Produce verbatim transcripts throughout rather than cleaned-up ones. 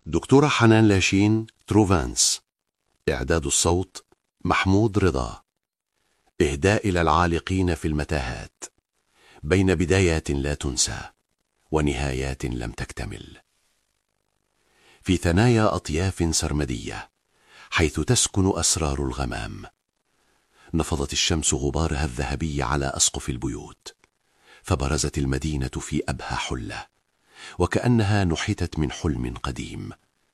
دكتورة حنان لاشين، تروفانس. إعداد الصوت محمود رضا. إهداء إلى العالقين في المتاهات، بين بدايات لا تنسى ونهايات لم تكتمل، في ثنايا أطياف سرمدية حيث تسكن أسرار الغمام. نفضت الشمس غبارها الذهبي على أسقف البيوت، فبرزت المدينة في أبهى حلة، وكأنها نحتت من حلم قديم،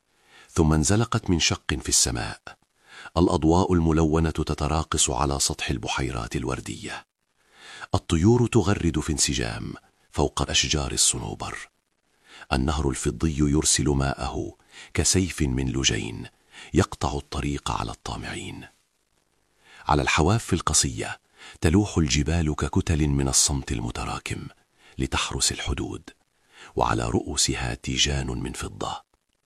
ثم انزلقت من شق في السماء. الأضواء الملونة تتراقص على سطح البحيرات الوردية، الطيور تغرد في انسجام فوق أشجار الصنوبر، النهر الفضي يرسل ماءه كسيف من لجين يقطع الطريق على الطامعين. على الحواف القصية تلوح الجبال ككتل من الصمت المتراكم لتحرس الحدود، وعلى رؤوسها تيجان من فضة.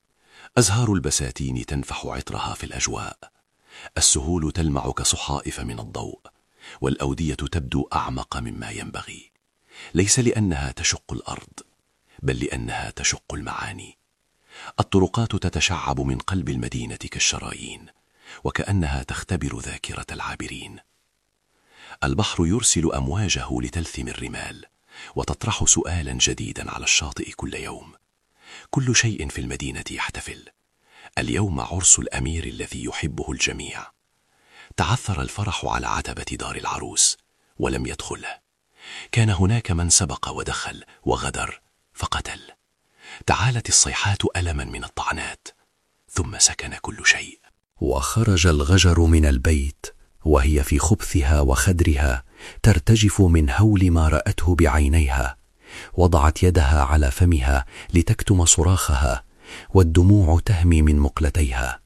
أزهار البساتين تنفح عطرها في الأجواء، السهول تلمع كصحائف من الضوء، والأودية تبدو أعمق مما ينبغي، ليس لأنها تشق الأرض بل لأنها تشق المعاني. الطرقات تتشعب من قلب المدينة كالشرايين، وكأنها تختبر ذاكرة العابرين. البحر يرسل أمواجه لتلثم الرمال وتطرح سؤالا جديدا على الشاطئ كل يوم. كل شيء في المدينة يحتفل. اليوم عرس الأمير الذي يحبه الجميع. تعثر الفرح على عتبة دار العروس ولم يدخله. كان هناك من سبق ودخل وغدر فقتل. تعالت الصيحات ألما من الطعنات، ثم سكن كل شيء. وخرج الغجر من البيت وهي في خبثها وخدرها ترتجف من هول ما رأته بعينيها. وضعت يدها على فمها لتكتم صراخها، والدموع تهمي من مقلتيها.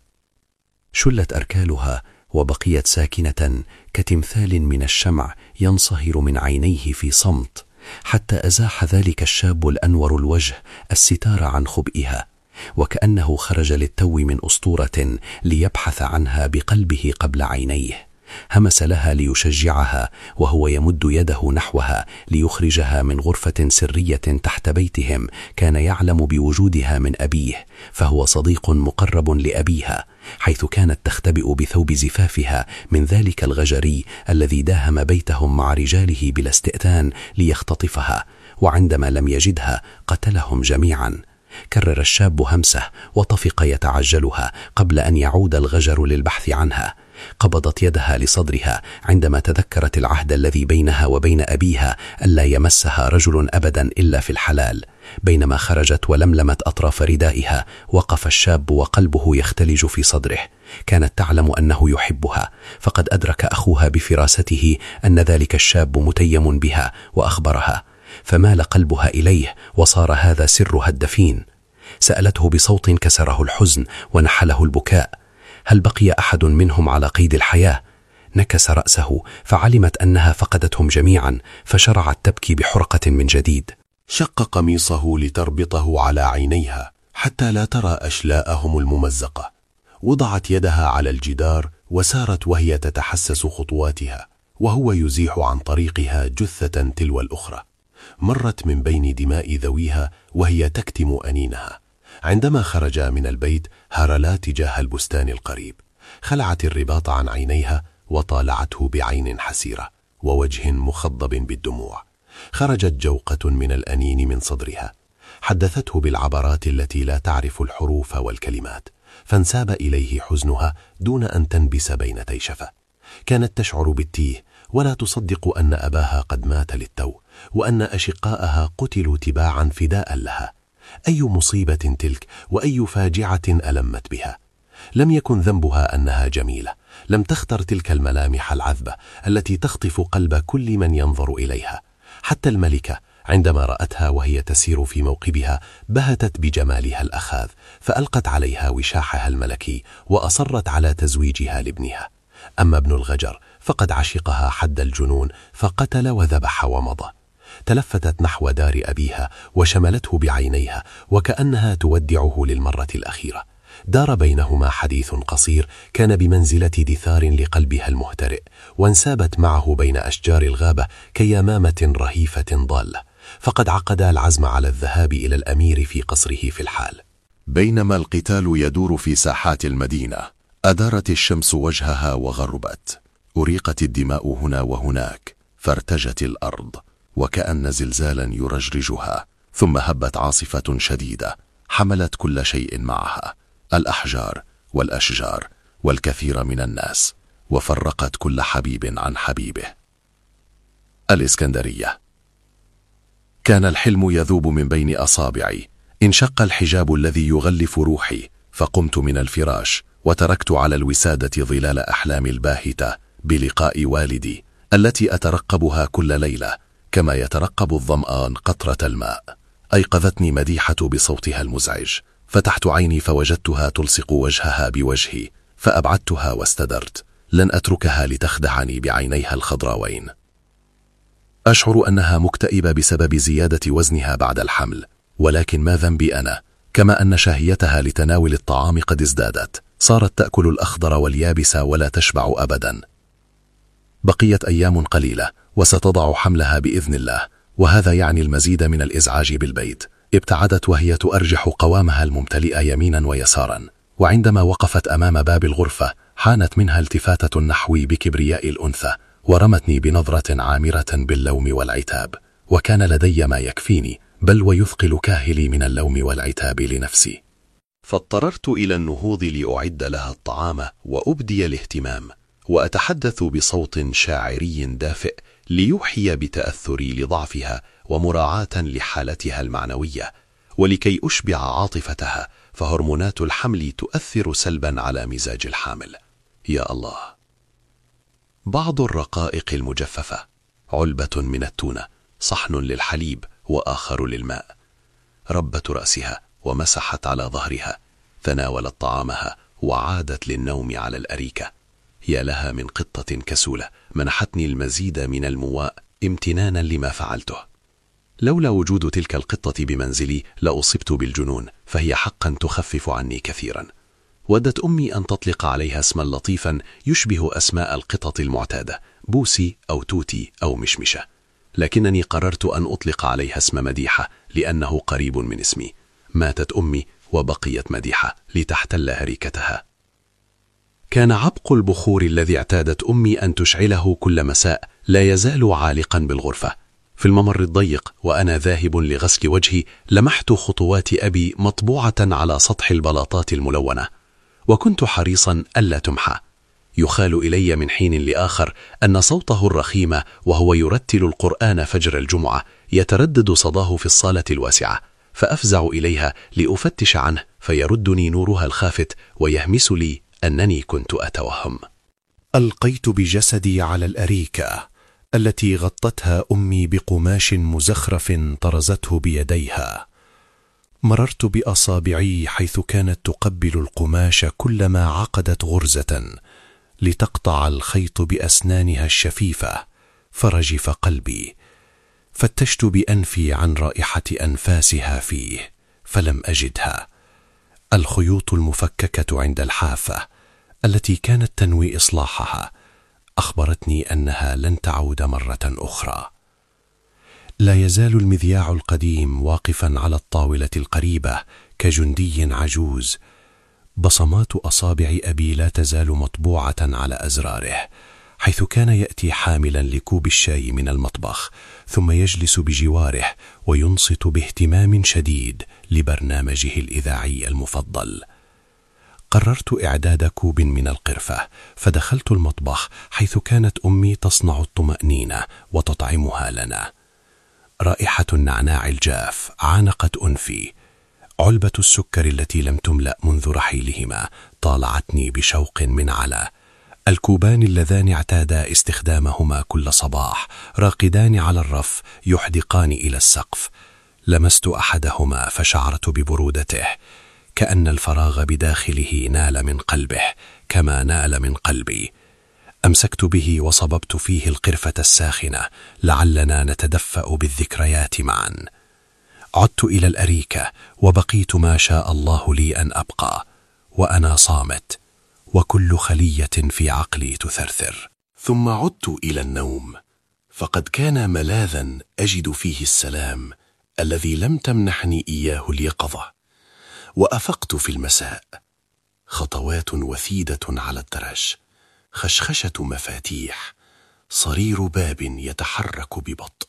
شلت أركالها وبقيت ساكنة كتمثال من الشمع ينصهر من عينيه في صمت، حتى أزاح ذلك الشاب الأنور الوجه الستار عن خبئها، وكأنه خرج للتو من أسطورة ليبحث عنها بقلبه قبل عينيه. همس لها ليشجعها وهو يمد يده نحوها ليخرجها من غرفة سرية تحت بيتهم كان يعلم بوجودها من أبيه، فهو صديق مقرب لأبيها، حيث كانت تختبئ بثوب زفافها من ذلك الغجري الذي داهم بيتهم مع رجاله بلا استئذان ليختطفها، وعندما لم يجدها قتلهم جميعا. كرر الشاب همسه وطفق يتعجلها قبل أن يعود الغجر للبحث عنها. قبضت يدها لصدرها عندما تذكرت العهد الذي بينها وبين أبيها ألا يمسها رجل أبدا إلا في الحلال. بينما خرجت ولملمت أطراف ردائها وقف الشاب وقلبه يختلج في صدره. كانت تعلم أنه يحبها، فقد أدرك أخوها بفراسته أن ذلك الشاب متيم بها وأخبرها، فمال قلبها إليه وصار هذا سرها الدفين. سألته بصوت كسره الحزن ونحله البكاء: هل بقي أحد منهم على قيد الحياة؟ نكس رأسه فعلمت أنها فقدتهم جميعا، فشرعت تبكي بحرقة من جديد. شق قميصه لتربطه على عينيها حتى لا ترى أشلاءهم الممزقة. وضعت يدها على الجدار وسارت وهي تتحسس خطواتها، وهو يزيح عن طريقها جثة تلو الأخرى. مرت من بين دماء ذويها وهي تكتم أنينها. عندما خرجا من البيت هرلا تجاه البستان القريب. خلعت الرباط عن عينيها وطالعته بعين حسيرة ووجه مخضب بالدموع. خرجت جوقة من الأنين من صدرها، حدثته بالعبرات التي لا تعرف الحروف والكلمات، فانساب إليه حزنها دون أن تنبس بين تيشفة. كانت تشعر بالتيه ولا تصدق أن أباها قد مات للتو، وأن أشقاءها قتلوا تباعا فداء لها. أي مصيبة تلك، وأي فاجعة ألمت بها. لم يكن ذنبها أنها جميلة، لم تختر تلك الملامح العذبة التي تخطف قلب كل من ينظر إليها. حتى الملكة عندما رأتها وهي تسير في موقبها بهتت بجمالها الأخاذ، فألقت عليها وشاحها الملكي وأصرت على تزويجها لابنها. أما ابن الغجر فقد عشقها حد الجنون، فقتل وذبح ومضى. تلفتت نحو دار أبيها وشملته بعينيها وكأنها تودعه للمرة الأخيرة. دار بينهما حديث قصير كان بمنزلة دثار لقلبها المهترئ، وانسابت معه بين أشجار الغابة كيمامة رهيفة ضالة، فقد عقدا العزم على الذهاب إلى الأمير في قصره في الحال. بينما القتال يدور في ساحات المدينة، أدارت الشمس وجهها وغربت، أريقت الدماء هنا وهناك، فارتجت الأرض وكأن زلزالا يرجرجها، ثم هبت عاصفة شديدة حملت كل شيء معها، الأحجار والأشجار والكثير من الناس، وفرقت كل حبيب عن حبيبه. الإسكندرية. كان الحلم يذوب من بين أصابعي، انشق الحجاب الذي يغلف روحي، فقمت من الفراش وتركت على الوسادة ظلال أحلامي الباهتة بلقاء والدي التي أترقبها كل ليلة كما يترقب الظمآن قطرة الماء. أيقظتني مديحة بصوتها المزعج، فتحت عيني فوجدتها تلصق وجهها بوجهي، فأبعدتها واستدرت، لن أتركها لتخدعني بعينيها الخضراوين. أشعر أنها مكتئبة بسبب زيادة وزنها بعد الحمل، ولكن ما ذنبي أنا؟ كما أن شهيتها لتناول الطعام قد ازدادت، صارت تأكل الأخضر واليابس ولا تشبع أبدا. بقيت أيام قليلة وستضع حملها بإذن الله، وهذا يعني المزيد من الإزعاج بالبيت. ابتعدت وهي تؤرجح قوامها الممتلئ يمينا ويسارا، وعندما وقفت أمام باب الغرفة حانت منها التفاتة نحوي بكبرياء الأنثى، ورمتني بنظرة عامرة باللوم والعتاب، وكان لدي ما يكفيني بل ويثقل كاهلي من اللوم والعتاب لنفسي. فاضطررت إلى النهوض لأعد لها الطعام وأبدي الاهتمام، وأتحدث بصوت شاعري دافئ ليوحي بتأثري لضعفها ومراعاة لحالتها المعنوية، ولكي أشبع عاطفتها، فهرمونات الحمل تؤثر سلبا على مزاج الحامل. يا الله. بعض الرقائق المجففة، علبة من التونة، صحن للحليب وآخر للماء. ربت رأسها ومسحت على ظهرها، تناولت طعامها وعادت للنوم على الأريكة. يا لها من قطة كسولة منحتني المزيد من المواء امتنانا لما فعلته. لولا وجود تلك القطة بمنزلي لأصبت بالجنون، فهي حقا تخفف عني كثيرا. ودت أمي أن تطلق عليها اسما لطيفا يشبه أسماء القطط المعتادة، بوسي أو توتي أو مشمشة، لكنني قررت أن أطلق عليها اسم مديحة لأنه قريب من اسمي. ماتت أمي وبقيت مديحة لتحتل أريكتها. كان عبق البخور الذي اعتادت أمي أن تشعله كل مساء لا يزال عالقا بالغرفة. في الممر الضيق وأنا ذاهب لغسل وجهي لمحت خطوات أبي مطبوعة على سطح البلاطات الملونة، وكنت حريصا ألا تمحى. يخال إلي من حين لآخر أن صوته الرخيم وهو يرتل القرآن فجر الجمعة يتردد صداه في الصالة الواسعة، فأفزع إليها لأفتش عنه، فيردني نورها الخافت ويهمس لي أنني كنت أتوهم. ألقيت بجسدي على الأريكة التي غطتها أمي بقماش مزخرف طرزته بيديها. مررت بأصابعي حيث كانت تقبل القماش كلما عقدت غرزة لتقطع الخيط بأسنانها الشفيفة، فرجف قلبي. فتشت بأنفي عن رائحة أنفاسها فيه فلم أجدها. الخيوط المفككة عند الحافة التي كانت تنوي إصلاحها أخبرتني أنها لن تعود مرة أخرى. لا يزال المذياع القديم واقفا على الطاولة القريبة كجندي عجوز. بصمات أصابع أبي لا تزال مطبوعة على أزراره، حيث كان يأتي حاملا لكوب الشاي من المطبخ، ثم يجلس بجواره وينصت باهتمام شديد لبرنامجه الإذاعي المفضل. قررت إعداد كوب من القرفة، فدخلت المطبخ حيث كانت أمي تصنع الطمأنينة وتطعمها لنا. رائحة النعناع الجاف عانقت أنفي. علبة السكر التي لم تملأ منذ رحيلهما طالعتني بشوق من علا. الكوبان اللذان اعتادا استخدامهما كل صباح راقدان على الرف يحدقان إلى السقف. لمست أحدهما فشعرت ببرودته، كأن الفراغ بداخله نال من قلبه كما نال من قلبي. أمسكت به وصببت فيه القرفة الساخنة لعلنا نتدفأ بالذكريات معا. عدت إلى الأريكة وبقيت ما شاء الله لي أن أبقى، وأنا صامت وكل خلية في عقلي تثرثر. ثم عدت إلى النوم، فقد كان ملاذا أجد فيه السلام الذي لم تمنحني إياه اليقظة. وأفقت في المساء. خطوات وثيدة على الدرج، خشخشة مفاتيح، صرير باب يتحرك ببطء،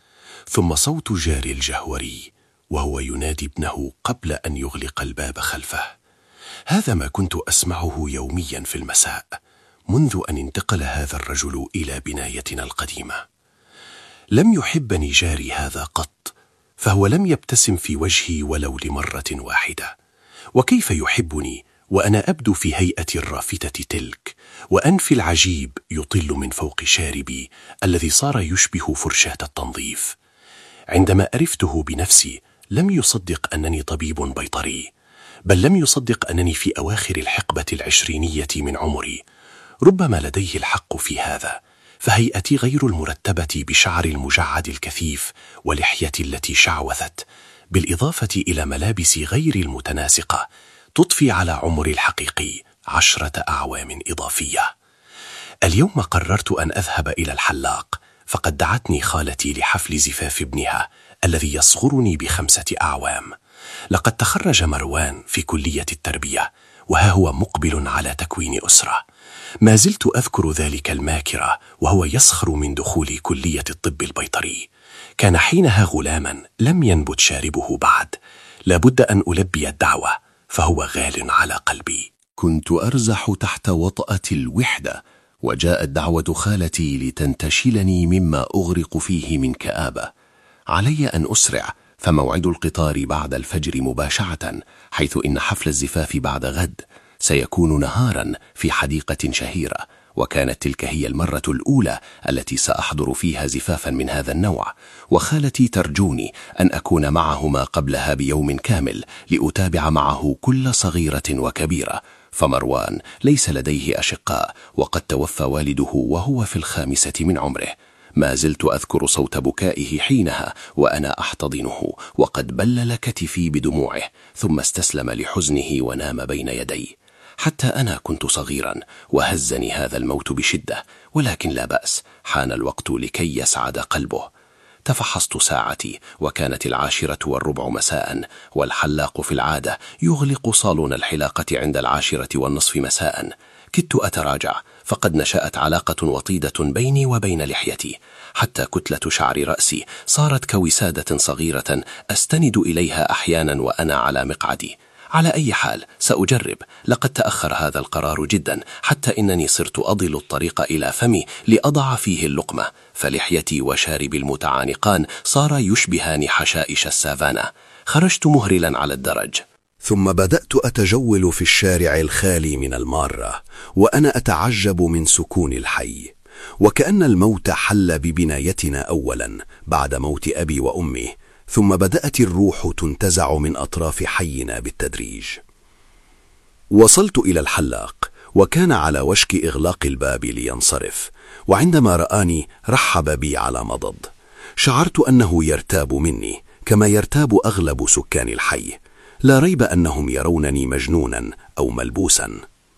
ثم صوت جاري الجهوري وهو ينادي ابنه قبل أن يغلق الباب خلفه. هذا ما كنت أسمعه يوميا في المساء منذ أن انتقل هذا الرجل إلى بنايتنا القديمة. لم يحبني جاري هذا قط، فهو لم يبتسم في وجهي ولو لمرة واحدة. وكيف يحبني وأنا أبدو في هيئة الرافتة تلك، وأنفي العجيب يطل من فوق شاربي الذي صار يشبه فرشاة التنظيف. عندما أرفته بنفسي لم يصدق أنني طبيب بيطري، بل لم يصدق أنني في أواخر الحقبة العشرينية من عمري. ربما لديه الحق في هذا، فهيئتي غير المرتبة بشعر المجعد الكثيف ولحيتي التي شعوذت، بالإضافة إلى ملابسي غير المتناسقة تضفي على عمري الحقيقي عشرة أعوام إضافية. اليوم قررت أن أذهب إلى الحلاق، فقد دعتني خالتي لحفل زفاف ابنها الذي يصغرني بخمسة أعوام. لقد تخرج مروان في كلية التربية، وها هو مقبل على تكوين أسرة. ما زلت أذكر ذلك الماكرة وهو يسخر من دخول كلية الطب البيطري. كان حينها غلاما لم ينبت شاربه بعد. لابد أن ألبي الدعوة، فهو غال على قلبي. كنت أرزح تحت وطأة الوحدة، وجاءت دعوة خالتي لتنتشلني مما أغرق فيه من كآبة. علي أن أسرع، فموعد القطار بعد الفجر مباشرة، حيث إن حفل الزفاف بعد غد سيكون نهارا في حديقة شهيرة، وكانت تلك هي المرة الأولى التي سأحضر فيها زفافا من هذا النوع. وخالتي ترجوني أن أكون معهما قبلها بيوم كامل لأتابع معه كل صغيرة وكبيرة، فمروان ليس لديه أشقاء، وقد توفى والده وهو في الخامسة من عمره. ما زلت أذكر صوت بكائه حينها وأنا أحتضنه، وقد بلل كتفي بدموعه، ثم استسلم لحزنه ونام بين يدي. حتى أنا كنت صغيرا وهزني هذا الموت بشدة، ولكن لا بأس، حان الوقت لكي يسعد قلبه. تفحصت ساعتي وكانت العاشرة والربع مساء، والحلاق في العادة يغلق صالون الحلاقة عند العاشرة والنصف مساء. كدت أتراجع، فقد نشأت علاقة وطيدة بيني وبين لحيتي، حتى كتلة شعر رأسي صارت كوسادة صغيرة أستند إليها أحيانا وأنا على مقعدي. على أي حال سأجرب. لقد تأخر هذا القرار جدا، حتى إنني صرت أضل الطريق إلى فمي لأضع فيه اللقمة، فلحيتي وشاربي المتعانقان صار يشبهان حشائش السافانا. خرجت مهرلا على الدرج، ثم بدأت أتجول في الشارع الخالي من المارة، وأنا أتعجب من سكون الحي، وكأن الموت حل ببنايتنا أولا بعد موت أبي وأمي، ثم بدأت الروح تنتزع من أطراف حينا بالتدريج. وصلت إلى الحلاق، وكان على وشك إغلاق الباب لينصرف، وعندما رآني رحب بي على مضض. شعرت أنه يرتاب مني كما يرتاب أغلب سكان الحي. لا ريب أنهم يرونني مجنونا أو ملبوسا.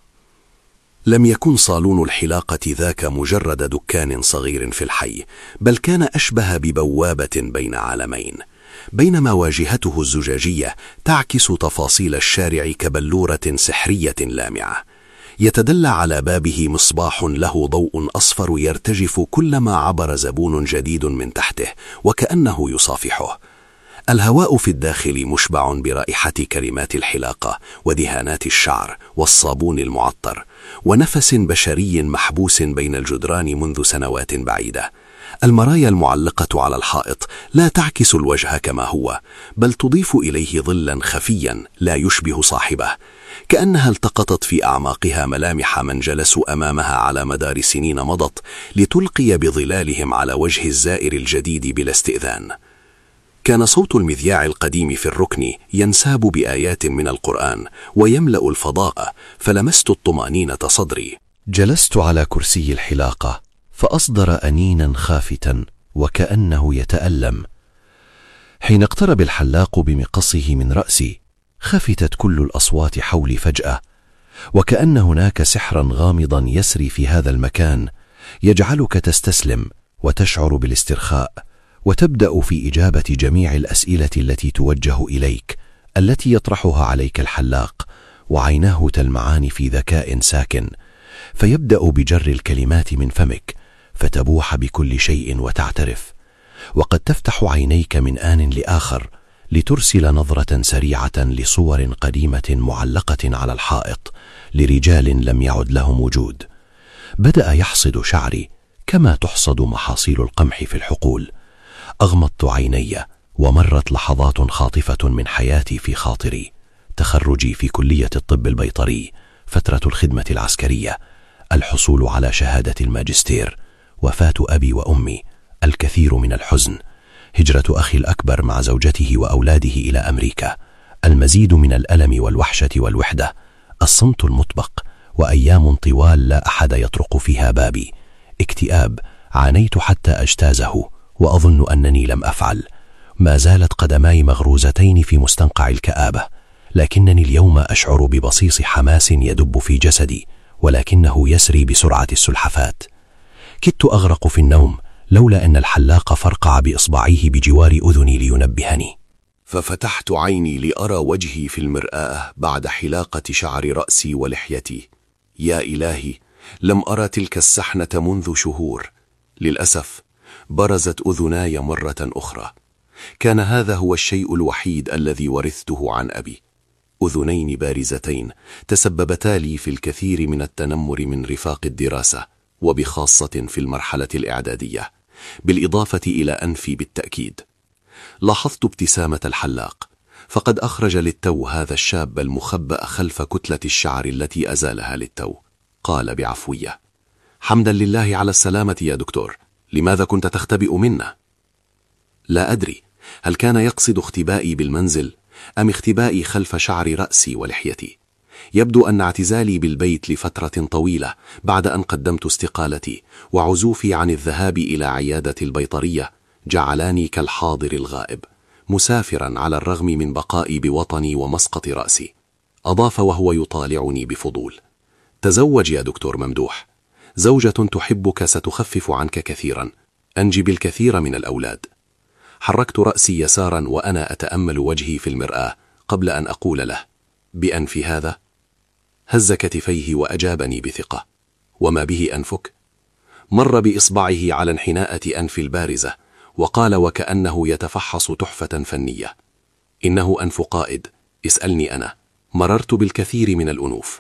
لم يكن صالون الحلاقة ذاك مجرد دكان صغير في الحي، بل كان أشبه ببوابة بين عالمين، بينما واجهته الزجاجية تعكس تفاصيل الشارع كبلورة سحرية لامعة. يتدلى على بابه مصباح له ضوء أصفر يرتجف كلما عبر زبون جديد من تحته، وكأنه يصافحه. الهواء في الداخل مشبع برائحة كريمات الحلاقة ودهانات الشعر والصابون المعطر، ونفس بشري محبوس بين الجدران منذ سنوات بعيدة. المرايا المعلقة على الحائط لا تعكس الوجه كما هو، بل تضيف إليه ظلا خفيا لا يشبه صاحبه، كأنها التقطت في أعماقها ملامح من جلسوا أمامها على مدار سنين مضت لتلقي بظلالهم على وجه الزائر الجديد بلا استئذان. كان صوت المذياع القديم في الركن ينساب بآيات من القرآن ويملأ الفضاء، فلمست الطمأنينة صدري. جلست على كرسي الحلاقة، فأصدر أنينا خافتا وكأنه يتألم. حين اقترب الحلاق بمقصه من رأسي، خفتت كل الأصوات حولي فجأة، وكأن هناك سحرا غامضا يسري في هذا المكان يجعلك تستسلم وتشعر بالاسترخاء، وتبدأ في إجابة جميع الأسئلة التي توجه إليك التي يطرحها عليك الحلاق، وعيناه تلمعان في ذكاء ساكن، فيبدأ بجر الكلمات من فمك فتبوح بكل شيء وتعترف، وقد تفتح عينيك من آن لآخر لترسل نظرة سريعة لصور قديمة معلقة على الحائط لرجال لم يعد لهم وجود. بدأ يحصد شعري كما تحصد محاصيل القمح في الحقول. أغمضت عيني ومرت لحظات خاطفة من حياتي في خاطري: تخرجي في كلية الطب البيطري، فترة الخدمة العسكرية، الحصول على شهادة الماجستير، وفاة أبي وأمي، الكثير من الحزن، هجرة أخي الأكبر مع زوجته وأولاده إلى أمريكا، المزيد من الألم والوحشة والوحدة، الصمت المطبق، وأيام طوال لا أحد يطرق فيها بابي، اكتئاب عانيت حتى أجتازه وأظن أنني لم أفعل. ما زالت قدماي مغروزتين في مستنقع الكآبة، لكنني اليوم أشعر ببصيص حماس يدب في جسدي، ولكنه يسري بسرعة السلحفات. كدت أغرق في النوم لولا أن الحلاق فرقع بإصبعيه بجوار أذني لينبهني. ففتحت عيني لأرى وجهي في المرآة بعد حلاقة شعر رأسي ولحيتي. يا إلهي، لم أرى تلك السحنة منذ شهور. للأسف برزت أذناي مرة أخرى. كان هذا هو الشيء الوحيد الذي ورثته عن أبي، أذنين بارزتين تسببتا لي في الكثير من التنمر من رفاق الدراسة، وبخاصة في المرحلة الإعدادية، بالإضافة إلى أنفي بالتأكيد. لاحظت ابتسامة الحلاق، فقد أخرج للتو هذا الشاب المخبأ خلف كتلة الشعر التي أزالها للتو. قال بعفوية: حمدا لله على السلامة يا دكتور، لماذا كنت تختبئ منا؟ لا أدري، هل كان يقصد اختبائي بالمنزل أم اختبائي خلف شعر رأسي ولحيتي؟ يبدو أن اعتزالي بالبيت لفترة طويلة بعد أن قدمت استقالتي وعزوفي عن الذهاب إلى عيادة البيطرية جعلاني كالحاضر الغائب، مسافرا على الرغم من بقائي بوطني ومسقط رأسي. أضاف وهو يطالعني بفضول: تزوج يا دكتور ممدوح، زوجة تحبك ستخفف عنك كثيرا، أنجب الكثير من الأولاد. حركت رأسي يسارا وأنا أتأمل وجهي في المرآة قبل أن أقول له: بأنف هذا؟ هز كتفيه وأجابني بثقة: وما به أنفك؟ مر بإصبعه على انحناءة أنف البارزة وقال وكأنه يتفحص تحفة فنية: إنه أنف قائد، اسألني أنا، مررت بالكثير من الأنوف.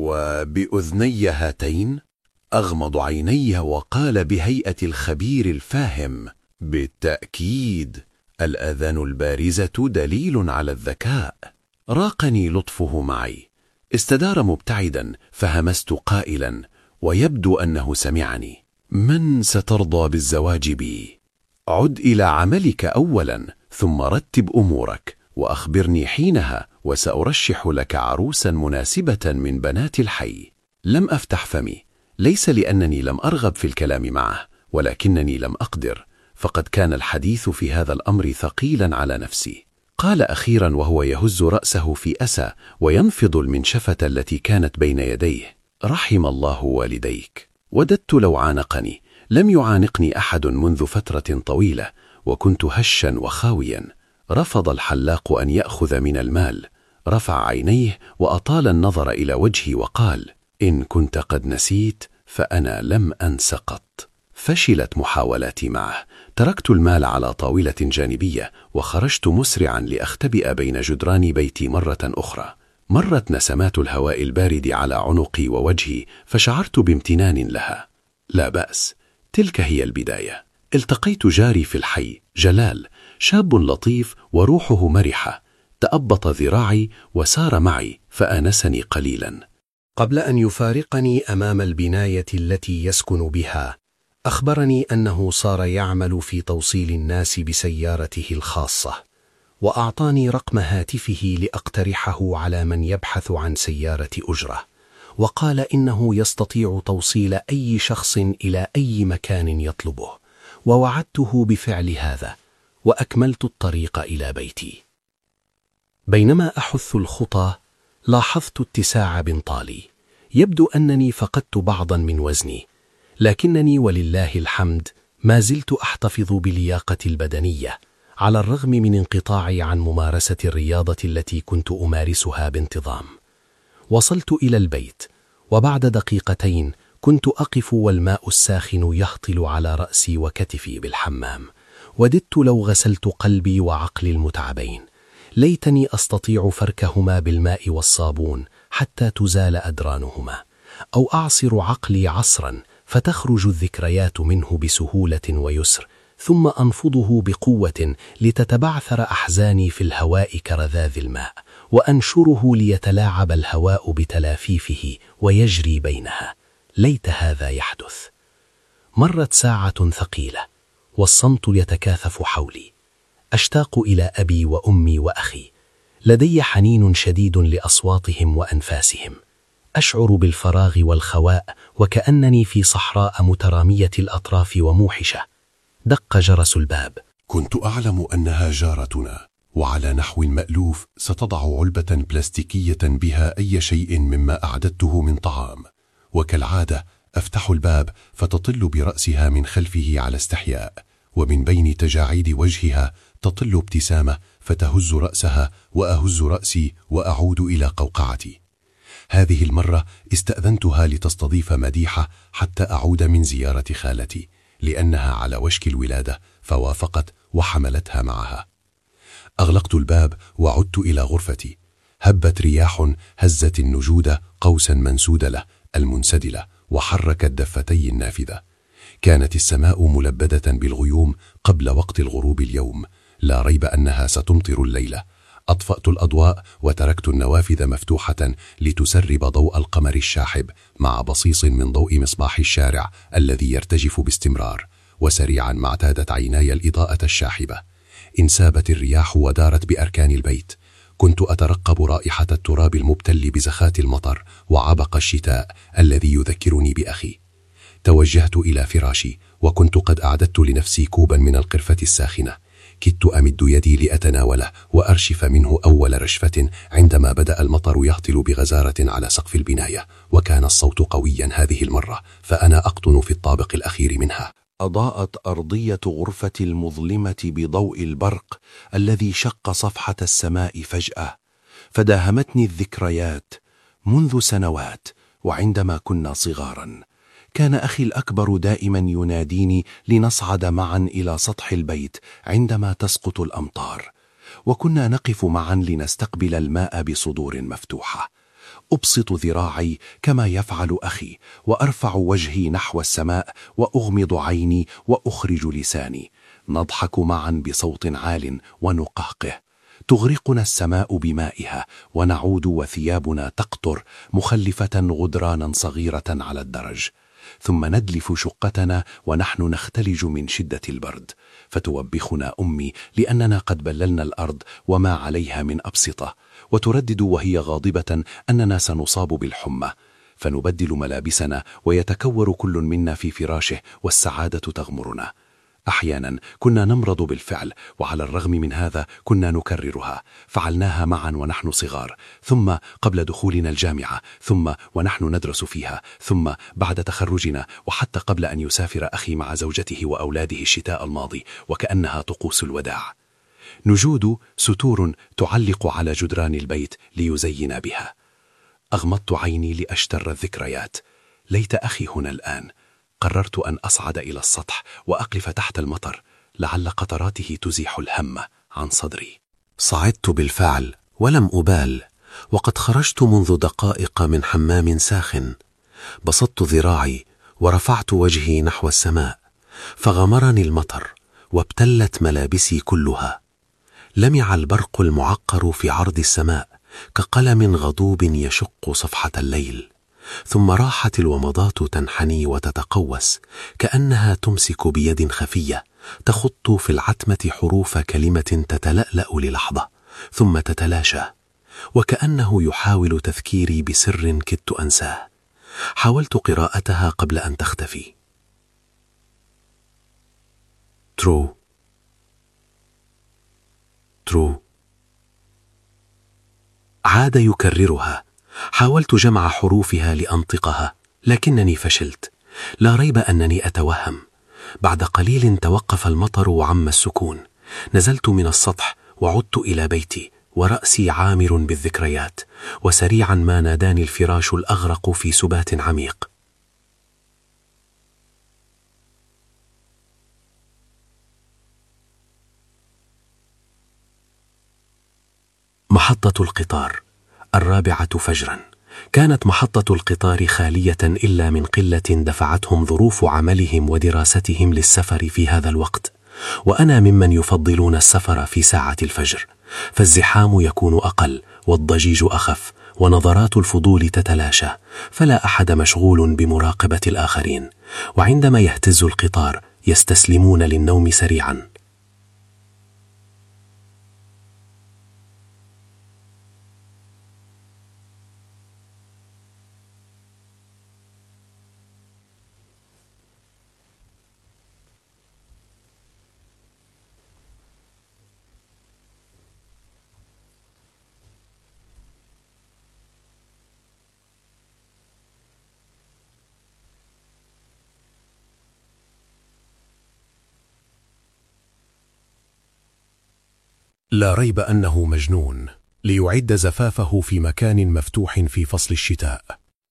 وبأذني هاتين؟ أغمض عيني وقال بهيئة الخبير الفاهم: بالتأكيد، الأذان البارزة دليل على الذكاء. راقني لطفه معي، استدار مبتعدا فهمست قائلا ويبدو أنه سمعني: من سترضى بالزواج بي؟ عد إلى عملك أولا، ثم رتب أمورك وأخبرني حينها، وسأرشح لك عروسا مناسبة من بنات الحي. لم أفتح فمي، ليس لأنني لم أرغب في الكلام معه، ولكنني لم أقدر، فقد كان الحديث في هذا الأمر ثقيلا على نفسي. قال أخيرا وهو يهز رأسه في أسى وينفض المنشفة التي كانت بين يديه: رحم الله والديك، وددت لو عانقني. لم يعانقني أحد منذ فترة طويلة، وكنت هشا وخاويا. رفض الحلاق أن يأخذ من المال، رفع عينيه وأطال النظر إلى وجهي وقال: إن كنت قد نسيت فأنا لم أنس قط. فشلت محاولاتي معه، تركت المال على طاولة جانبية وخرجت مسرعا لأختبئ بين جدران بيتي مرة أخرى. مرت نسمات الهواء البارد على عنقي ووجهي، فشعرت بامتنان لها. لا بأس، تلك هي البداية. التقيت جاري في الحي، جلال، شاب لطيف وروحه مرحة. تأبط ذراعي وسار معي فآنسني قليلا. قبل أن يفارقني أمام البناية التي يسكن بها، أخبرني أنه صار يعمل في توصيل الناس بسيارته الخاصة، وأعطاني رقم هاتفه لأقترحه على من يبحث عن سيارة أجرة، وقال إنه يستطيع توصيل أي شخص إلى أي مكان يطلبه، ووعدته بفعل هذا، وأكملت الطريق إلى بيتي. بينما أحث الخطى لاحظت اتساع بنطالي. يبدو أنني فقدت بعضا من وزني، لكنني ولله الحمد ما زلت أحتفظ بلياقتي البدنية، على الرغم من انقطاعي عن ممارسة الرياضة التي كنت أمارسها بانتظام. وصلت إلى البيت، وبعد دقيقتين كنت أقف والماء الساخن يهطل على رأسي وكتفي بالحمام. وددت لو غسلت قلبي وعقلي المتعبين. ليتني أستطيع فركهما بالماء والصابون حتى تزال أدرانهما، أو أعصر عقلي عصرا فتخرج الذكريات منه بسهولة ويسر، ثم أنفضه بقوة لتتبعثر أحزاني في الهواء كرذاذ الماء، وأنشره ليتلاعب الهواء بتلافيفه ويجري بينها. ليت هذا يحدث. مرت ساعة ثقيلة، والصمت يتكاثف حولي. أشتاق إلى أبي وأمي وأخي. لدي حنين شديد لأصواتهم وأنفاسهم. أشعر بالفراغ والخواء وكأنني في صحراء مترامية الأطراف وموحشة. دق جرس الباب. كنت أعلم أنها جارتنا، وعلى نحو المألوف ستضع علبة بلاستيكية بها أي شيء مما أعددته من طعام، وكالعادة أفتح الباب فتطل برأسها من خلفه على استحياء، ومن بين تجاعيد وجهها تطل ابتسامة فتهز رأسها وأهز رأسي وأعود إلى قوقعتي. هذه المرة استأذنتها لتستضيف مديحة حتى أعود من زيارة خالتي، لأنها على وشك الولادة، فوافقت وحملتها معها. أغلقت الباب وعدت إلى غرفتي. هبت رياح هزت النجود قوسا منسودلة المنسدلة وحركت دفتي النافذة. كانت السماء ملبدة بالغيوم قبل وقت الغروب اليوم، لا ريب أنها ستمطر الليلة. أطفأت الأضواء وتركت النوافذ مفتوحة لتسرب ضوء القمر الشاحب مع بصيص من ضوء مصباح الشارع الذي يرتجف باستمرار. وسريعا ما اعتادت عيناي الإضاءة الشاحبة. انسابت الرياح ودارت بأركان البيت. كنت أترقب رائحة التراب المبتل بزخات المطر وعبق الشتاء الذي يذكرني بأخي. توجهت إلى فراشي، وكنت قد أعددت لنفسي كوبا من القرفة الساخنة. كدت أمد يدي لأتناوله وأرشف منه أول رشفة عندما بدأ المطر يهطل بغزارة على سقف البناية، وكان الصوت قويا هذه المرة، فأنا أقطن في الطابق الأخير منها. أضاءت أرضية غرفتي المظلمة بضوء البرق الذي شق صفحة السماء فجأة، فداهمتني الذكريات منذ سنوات وعندما كنا صغارا. كان أخي الأكبر دائما يناديني لنصعد معا إلى سطح البيت عندما تسقط الأمطار، وكنا نقف معا لنستقبل الماء بصدور مفتوحة. أبسط ذراعي كما يفعل أخي، وأرفع وجهي نحو السماء وأغمض عيني وأخرج لساني. نضحك معا بصوت عال ونقهقه. تغرقنا السماء بمائها، ونعود وثيابنا تقطر مخلفة غدرانا صغيرة على الدرج. ثم ندلف شقتنا ونحن نختلج من شدة البرد، فتوبخنا أمي لأننا قد بللنا الأرض وما عليها من أبسطة، وتردد وهي غاضبة أننا سنصاب بالحمى. فنبدل ملابسنا ويتكور كل منا في فراشه والسعادة تغمرنا. أحيانا كنا نمرض بالفعل، وعلى الرغم من هذا كنا نكررها. فعلناها معا ونحن صغار، ثم قبل دخولنا الجامعة، ثم ونحن ندرس فيها، ثم بعد تخرجنا، وحتى قبل أن يسافر أخي مع زوجته وأولاده الشتاء الماضي، وكأنها طقوس الوداع. نجود ستور تعلق على جدران البيت ليزين بها. أغمضت عيني لأشتر الذكريات. ليت أخي هنا الآن. قررت أن أصعد إلى السطح وأقلف تحت المطر، لعل قطراته تزيح الهم عن صدري. صعدت بالفعل ولم أبال، وقد خرجت منذ دقائق من حمام ساخن. بسطت ذراعي ورفعت وجهي نحو السماء، فغمرني المطر وابتلت ملابسي كلها. لمع البرق المعقر في عرض السماء كقلم غضوب يشق صفحة الليل، ثم راحت الومضات تنحني وتتقوس كأنها تمسك بيد خفية تخط في العتمة حروف كلمة تتلألأ للحظة ثم تتلاشى، وكأنه يحاول تذكيري بسر كدت أنساه. حاولت قراءتها قبل أن تختفي. ترو ترو. عاد يكررها. حاولت جمع حروفها لأنطقها، لكنني فشلت. لا ريب أنني أتوهم. بعد قليل توقف المطر وعم السكون. نزلت من السطح وعدت إلى بيتي ورأسي عامر بالذكريات، وسريعا ما ناداني الفراش الأغرق في سبات عميق. محطة القطار، الرابعة فجرا. كانت محطة القطار خالية إلا من قلة دفعتهم ظروف عملهم ودراستهم للسفر في هذا الوقت، وأنا ممن يفضلون السفر في ساعة الفجر، فالزحام يكون أقل والضجيج أخف ونظرات الفضول تتلاشى، فلا أحد مشغول بمراقبة الآخرين، وعندما يهتز القطار يستسلمون للنوم سريعا. لا ريب أنه مجنون ليعد زفافه في مكان مفتوح في فصل الشتاء.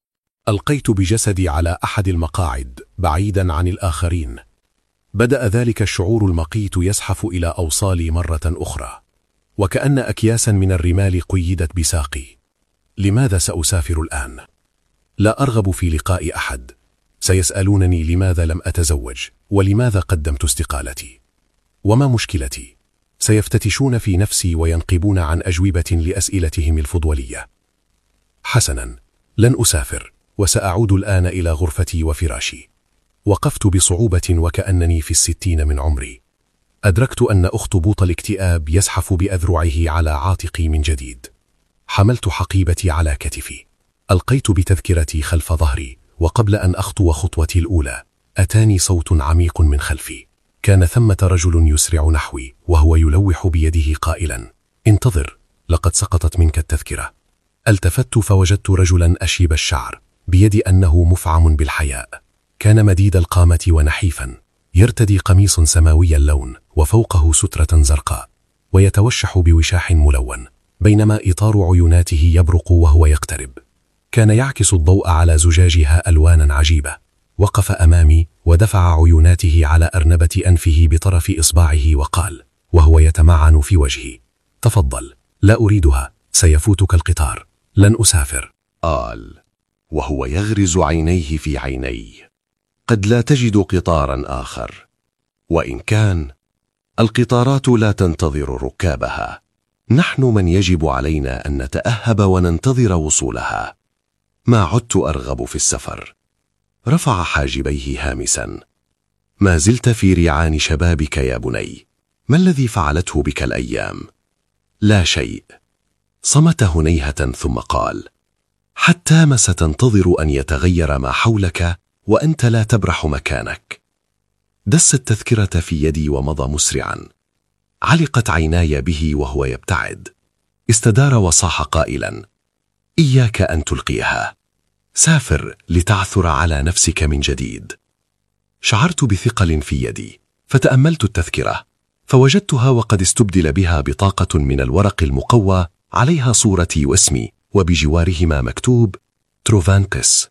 ألقيت بجسدي على أحد المقاعد بعيدا عن الآخرين. بدأ ذلك الشعور المقيت يزحف إلى أوصالي مرة أخرى، وكأن أكياسا من الرمال قيدت بساقي. لماذا سأسافر الآن؟ لا أرغب في لقاء أحد. سيسألونني لماذا لم أتزوج، ولماذا قدمت استقالتي، وما مشكلتي. سيفتتشون في نفسي وينقبون عن أجوبة لأسئلتهم الفضولية. حسنا، لن أسافر، وسأعود الآن إلى غرفتي وفراشي. وقفت بصعوبة وكأنني في الستين من عمري. أدركت أن أخطبوط الاكتئاب يزحف بأذرعه على عاتقي من جديد. حملت حقيبتي على كتفي، ألقيت بتذكرتي خلف ظهري، وقبل أن أخطو خطوتي الأولى أتاني صوت عميق من خلفي. كان ثمة رجل يسرع نحوي وهو يلوح بيده قائلا: انتظر، لقد سقطت منك التذكرة. التفت فوجدت رجلا أشيب الشعر بيد أنه مفعم بالحياء. كان مديد القامة ونحيفا، يرتدي قميص سماوي اللون وفوقه سترة زرقاء، ويتوشح بوشاح ملون، بينما إطار عيوناته يبرق وهو يقترب. كان يعكس الضوء على زجاجها ألوانا عجيبة. وقف أمامي ودفع عيوناته على أرنبة أنفه بطرف إصبعه وقال وهو يتمعن في وجهي: تفضل، لا أريدها، سيفوتك القطار، لن أسافر. قال وهو يغرز عينيه في عيني: قد لا تجد قطارا آخر، وإن كان القطارات لا تنتظر ركابها، نحن من يجب علينا أن نتأهب وننتظر وصولها. ما عدت أرغب في السفر. رفع حاجبيه هامسا: ما زلت في ريعان شبابك يا بني، ما الذي فعلته بك الأيام؟ لا شيء. صمت هنيهة ثم قال: حتى ما ستنتظر أن يتغير ما حولك وأنت لا تبرح مكانك؟ دس التذكرة في يدي ومضى مسرعا. علقت عيناي به وهو يبتعد. استدار وصاح قائلا: إياك أن تلقيها، سافر لتعثر على نفسك من جديد. شعرت بثقل في يدي، فتأملت التذكرة، فوجدتها وقد استبدل بها بطاقة من الورق المقوى عليها صورتي واسمي، وبجوارهما مكتوب تروفانكس.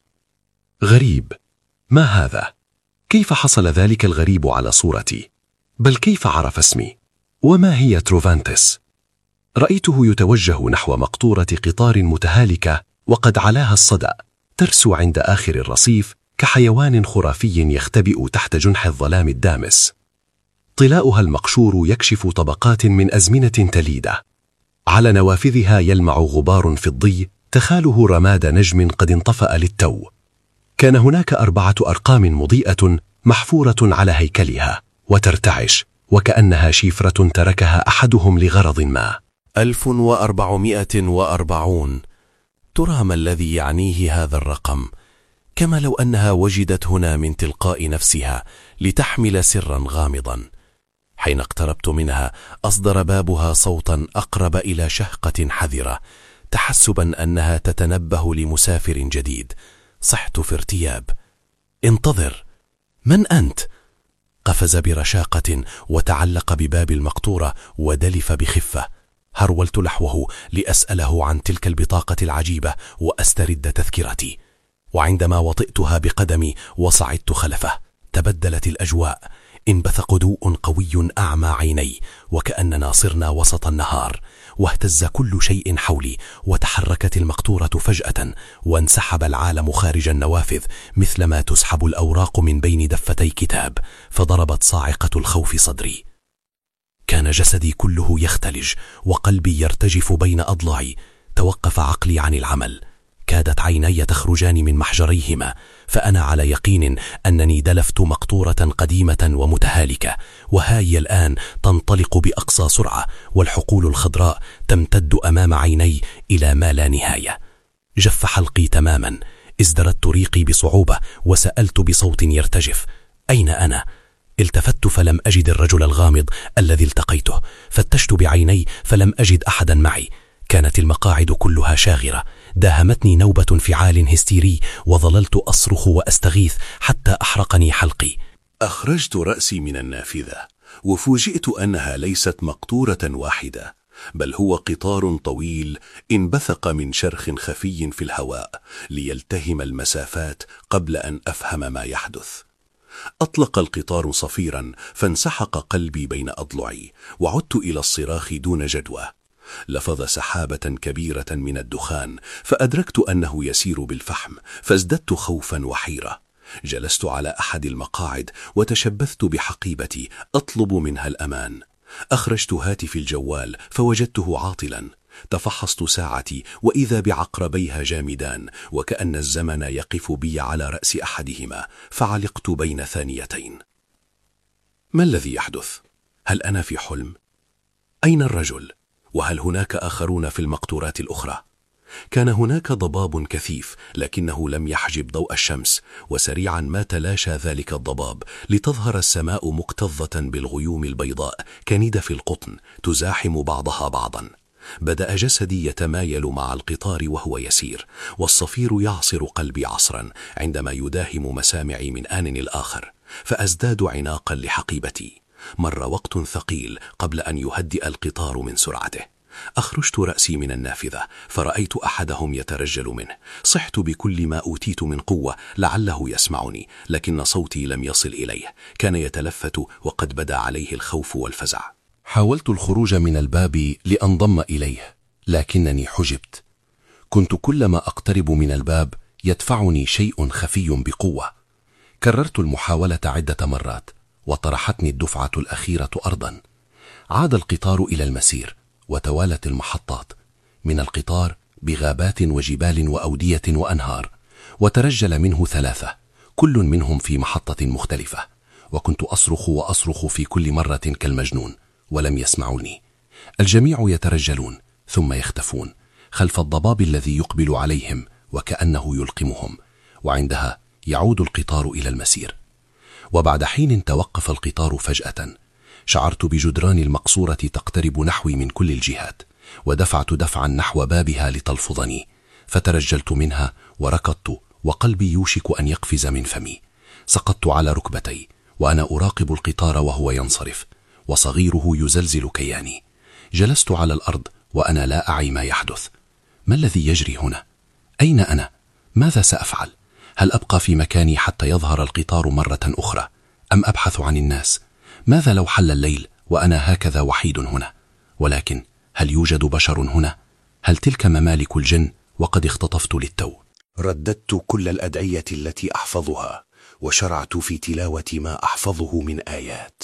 غريب، ما هذا؟ كيف حصل ذلك الغريب على صورتي؟ بل كيف عرف اسمي؟ وما هي تروفانتس؟ رأيته يتوجه نحو مقطورة قطار متهالكة وقد علاها الصدأ، ترسو عند آخر الرصيف كحيوان خرافي يختبئ تحت جنح الظلام الدامس. طلاؤها المقشور يكشف طبقات من أزمنة تليدة. على نوافذها يلمع غبار فضي تخاله رماد نجم قد انطفأ للتو. كان هناك أربعة أرقام مضيئة محفورة على هيكلها وترتعش وكأنها شفرة تركها أحدهم لغرض ما. ألف وأربعمائة وأربعون. ترى ما الذي يعنيه هذا الرقم؟ كما لو أنها وجدت هنا من تلقاء نفسها لتحمل سرا غامضا. حين اقتربت منها أصدر بابها صوتا أقرب إلى شهقة حذرة، تحسبا أنها تتنبه لمسافر جديد. صحت في ارتياب. انتظر، من أنت؟ قفز برشاقة وتعلق بباب المقطورة ودلف بخفة. هرولت نحوه لأسأله عن تلك البطاقة العجيبة وأسترد تذكرتي، وعندما وطئتها بقدمي وصعدت خلفه تبدلت الأجواء. انبثق ضوء قوي أعمى عيني وكأننا صرنا وسط النهار، واهتز كل شيء حولي، وتحركت المقطورة فجأة، وانسحب العالم خارج النوافذ مثلما تسحب الأوراق من بين دفتي كتاب، فضربت صاعقة الخوف صدري. كان جسدي كله يختلج وقلبي يرتجف بين أضلاعي. توقف عقلي عن العمل، كادت عيني تخرجان من محجريهما، فأنا على يقين أنني دلفت مقطورة قديمة ومتهالكة، وهاي الآن تنطلق بأقصى سرعة، والحقول الخضراء تمتد أمام عيني إلى ما لا نهاية. جف حلقي تماما، ازدردت ريقي بصعوبة، وسألت بصوت يرتجف: أين أنا؟ التفت فلم أجد الرجل الغامض الذي التقيته، فتشت بعيني فلم أجد أحدا معي. كانت المقاعد كلها شاغرة. داهمتني نوبة انفعال هستيري، وظللت أصرخ وأستغيث حتى أحرقني حلقي. أخرجت رأسي من النافذة وفوجئت أنها ليست مقطورة واحدة، بل هو قطار طويل انبثق من شرخ خفي في الهواء ليلتهم المسافات قبل أن أفهم ما يحدث. أطلق القطار صفيرا فانسحق قلبي بين أضلعي، وعدت إلى الصراخ دون جدوى. لفظ سحابة كبيرة من الدخان، فأدركت أنه يسير بالفحم، فازددت خوفا وحيرة. جلست على أحد المقاعد وتشبثت بحقيبتي أطلب منها الأمان. أخرجت هاتفي الجوال فوجدته عاطلا. تفحصت ساعتي وإذا بعقربيها جامدان، وكأن الزمن يقف بي على رأس أحدهما، فعلقت بين ثانيتين. ما الذي يحدث؟ هل أنا في حلم؟ أين الرجل؟ وهل هناك آخرون في المقطورات الأخرى؟ كان هناك ضباب كثيف، لكنه لم يحجب ضوء الشمس، وسريعا ما تلاشى ذلك الضباب لتظهر السماء مكتظة بالغيوم البيضاء كندف القطن تزاحم بعضها بعضا. بدأ جسدي يتمايل مع القطار وهو يسير، والصفير يعصر قلبي عصرا عندما يداهم مسامعي من آن الآخر، فأزداد عناقا لحقيبتي. مر وقت ثقيل قبل أن يهدئ القطار من سرعته. أخرجت رأسي من النافذة فرأيت أحدهم يترجل منه. صحت بكل ما أوتيت من قوة لعله يسمعني، لكن صوتي لم يصل إليه. كان يتلفت وقد بدا عليه الخوف والفزع. حاولت الخروج من الباب لأنضم إليه، لكنني حجبت. كنت كلما أقترب من الباب يدفعني شيء خفي بقوة. كررت المحاولة عدة مرات، وطرحتني الدفعة الأخيرة أرضا. عاد القطار إلى المسير، وتوالت المحطات. من القطار بغابات وجبال وأودية وأنهار، وترجل منه ثلاثة، كل منهم في محطة مختلفة. وكنت أصرخ وأصرخ في كل مرة كالمجنون، ولم يسمعوني. الجميع يترجلون ثم يختفون خلف الضباب الذي يقبل عليهم وكأنه يلقمهم، وعندها يعود القطار إلى المسير. وبعد حين توقف القطار فجأة. شعرت بجدران المقصورة تقترب نحوي من كل الجهات، ودفعت دفعا نحو بابها لتلفظني، فترجلت منها وركضت، وقلبي يوشك أن يقفز من فمي. سقطت على ركبتي وأنا أراقب القطار وهو ينصرف، وصغيره يزلزل كياني. جلست على الأرض وأنا لا أعي ما يحدث. ما الذي يجري هنا؟ أين أنا؟ ماذا سأفعل؟ هل أبقى في مكاني حتى يظهر القطار مرة أخرى، أم أبحث عن الناس؟ ماذا لو حل الليل وأنا هكذا وحيد هنا؟ ولكن هل يوجد بشر هنا؟ هل تلك ممالك الجن وقد اختطفت للتو؟ رددت كل الأدعية التي أحفظها، وشرعت في تلاوة ما أحفظه من آيات.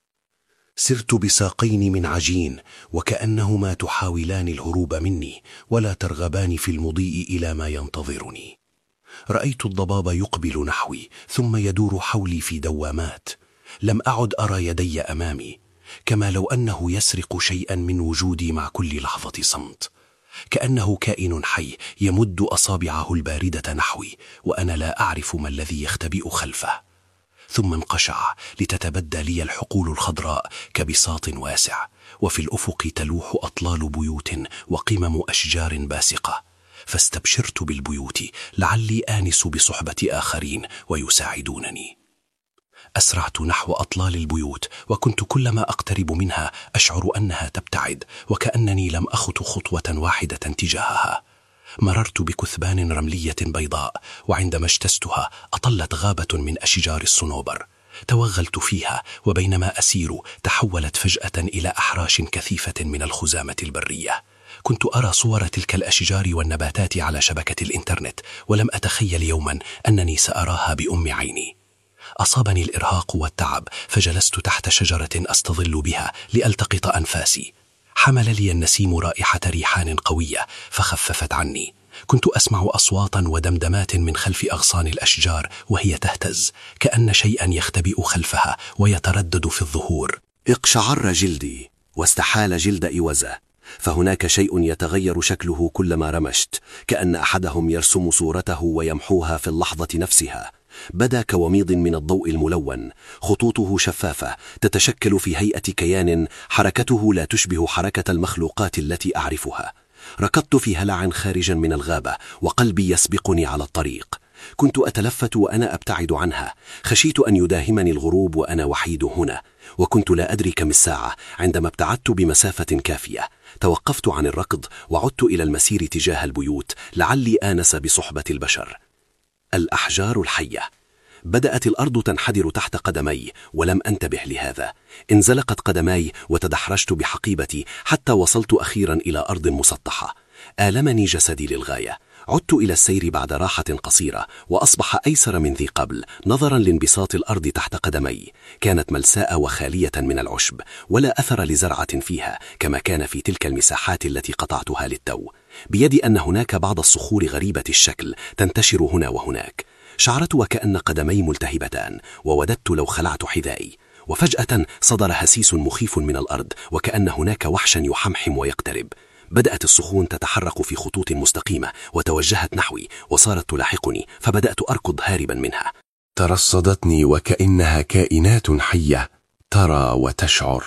سرت بساقين من عجين، وكأنهما تحاولان الهروب مني ولا ترغبان في المضي إلى ما ينتظرني. رأيت الضباب يقبل نحوي ثم يدور حولي في دوامات. لم أعد أرى يدي أمامي، كما لو أنه يسرق شيئا من وجودي مع كل لحظة صمت، كأنه كائن حي يمد أصابعه الباردة نحوي وأنا لا أعرف ما الذي يختبئ خلفه. ثم انقشع لتتبدى لي الحقول الخضراء كبساط واسع، وفي الأفق تلوح أطلال بيوت وقمم أشجار باسقة، فاستبشرت بالبيوت لعلي آنس بصحبة آخرين ويساعدونني. أسرعت نحو أطلال البيوت، وكنت كلما أقترب منها أشعر أنها تبتعد، وكأنني لم أخط خطوة واحدة تجاهها. مررت بكثبان رملية بيضاء، وعندما اجتزتها أطلت غابة من أشجار الصنوبر. توغلت فيها، وبينما أسير تحولت فجأة إلى أحراش كثيفة من الخزامة البرية. كنت أرى صور تلك الأشجار والنباتات على شبكة الإنترنت، ولم أتخيل يوما أنني سأراها بأم عيني. أصابني الإرهاق والتعب، فجلست تحت شجرة أستظل بها لألتقط أنفاسي. حمل لي النسيم رائحة ريحان قوية فخففت عني. كنت أسمع أصواتا ودمدمات من خلف أغصان الأشجار وهي تهتز، كأن شيئا يختبئ خلفها ويتردد في الظهور. اقشعر جلدي واستحال جلد إوزة، فهناك شيء يتغير شكله كلما رمشت، كأن أحدهم يرسم صورته ويمحوها في اللحظة نفسها. بدا كوميض من الضوء الملون، خطوطه شفافة تتشكل في هيئة كيان حركته لا تشبه حركة المخلوقات التي أعرفها. ركضت في هلع خارجا من الغابة، وقلبي يسبقني على الطريق. كنت أتلفت وأنا أبتعد عنها، خشيت أن يداهمني الغروب وأنا وحيد هنا، وكنت لا أدري كم الساعة عندما ابتعدت بمسافة كافية. توقفت عن الركض وعدت إلى المسير تجاه البيوت، لعلي آنس بصحبة البشر. الأحجار الحية. بدأت الأرض تنحدر تحت قدمي، ولم أنتبه لهذا. انزلقت قدماي وتدحرجت بحقيبتي حتى وصلت أخيرا إلى أرض مسطحة. آلمني جسدي للغاية. عدت إلى السير بعد راحة قصيرة، وأصبح أيسر من ذي قبل نظرا لانبساط الأرض تحت قدمي. كانت ملساء وخالية من العشب، ولا أثر لزرعة فيها كما كان في تلك المساحات التي قطعتها للتو. بيدي أن هناك بعض الصخور غريبة الشكل تنتشر هنا وهناك. شعرت وكأن قدمي ملتهبتان، ووددت لو خلعت حذائي. وفجأة صدر هسيس مخيف من الأرض، وكأن هناك وحشا يحمحم ويقترب. بدأت الصخور تتحرك في خطوط مستقيمة وتوجهت نحوي وصارت تلاحقني، فبدأت أركض هاربا منها. ترصدتني وكأنها كائنات حية ترى وتشعر.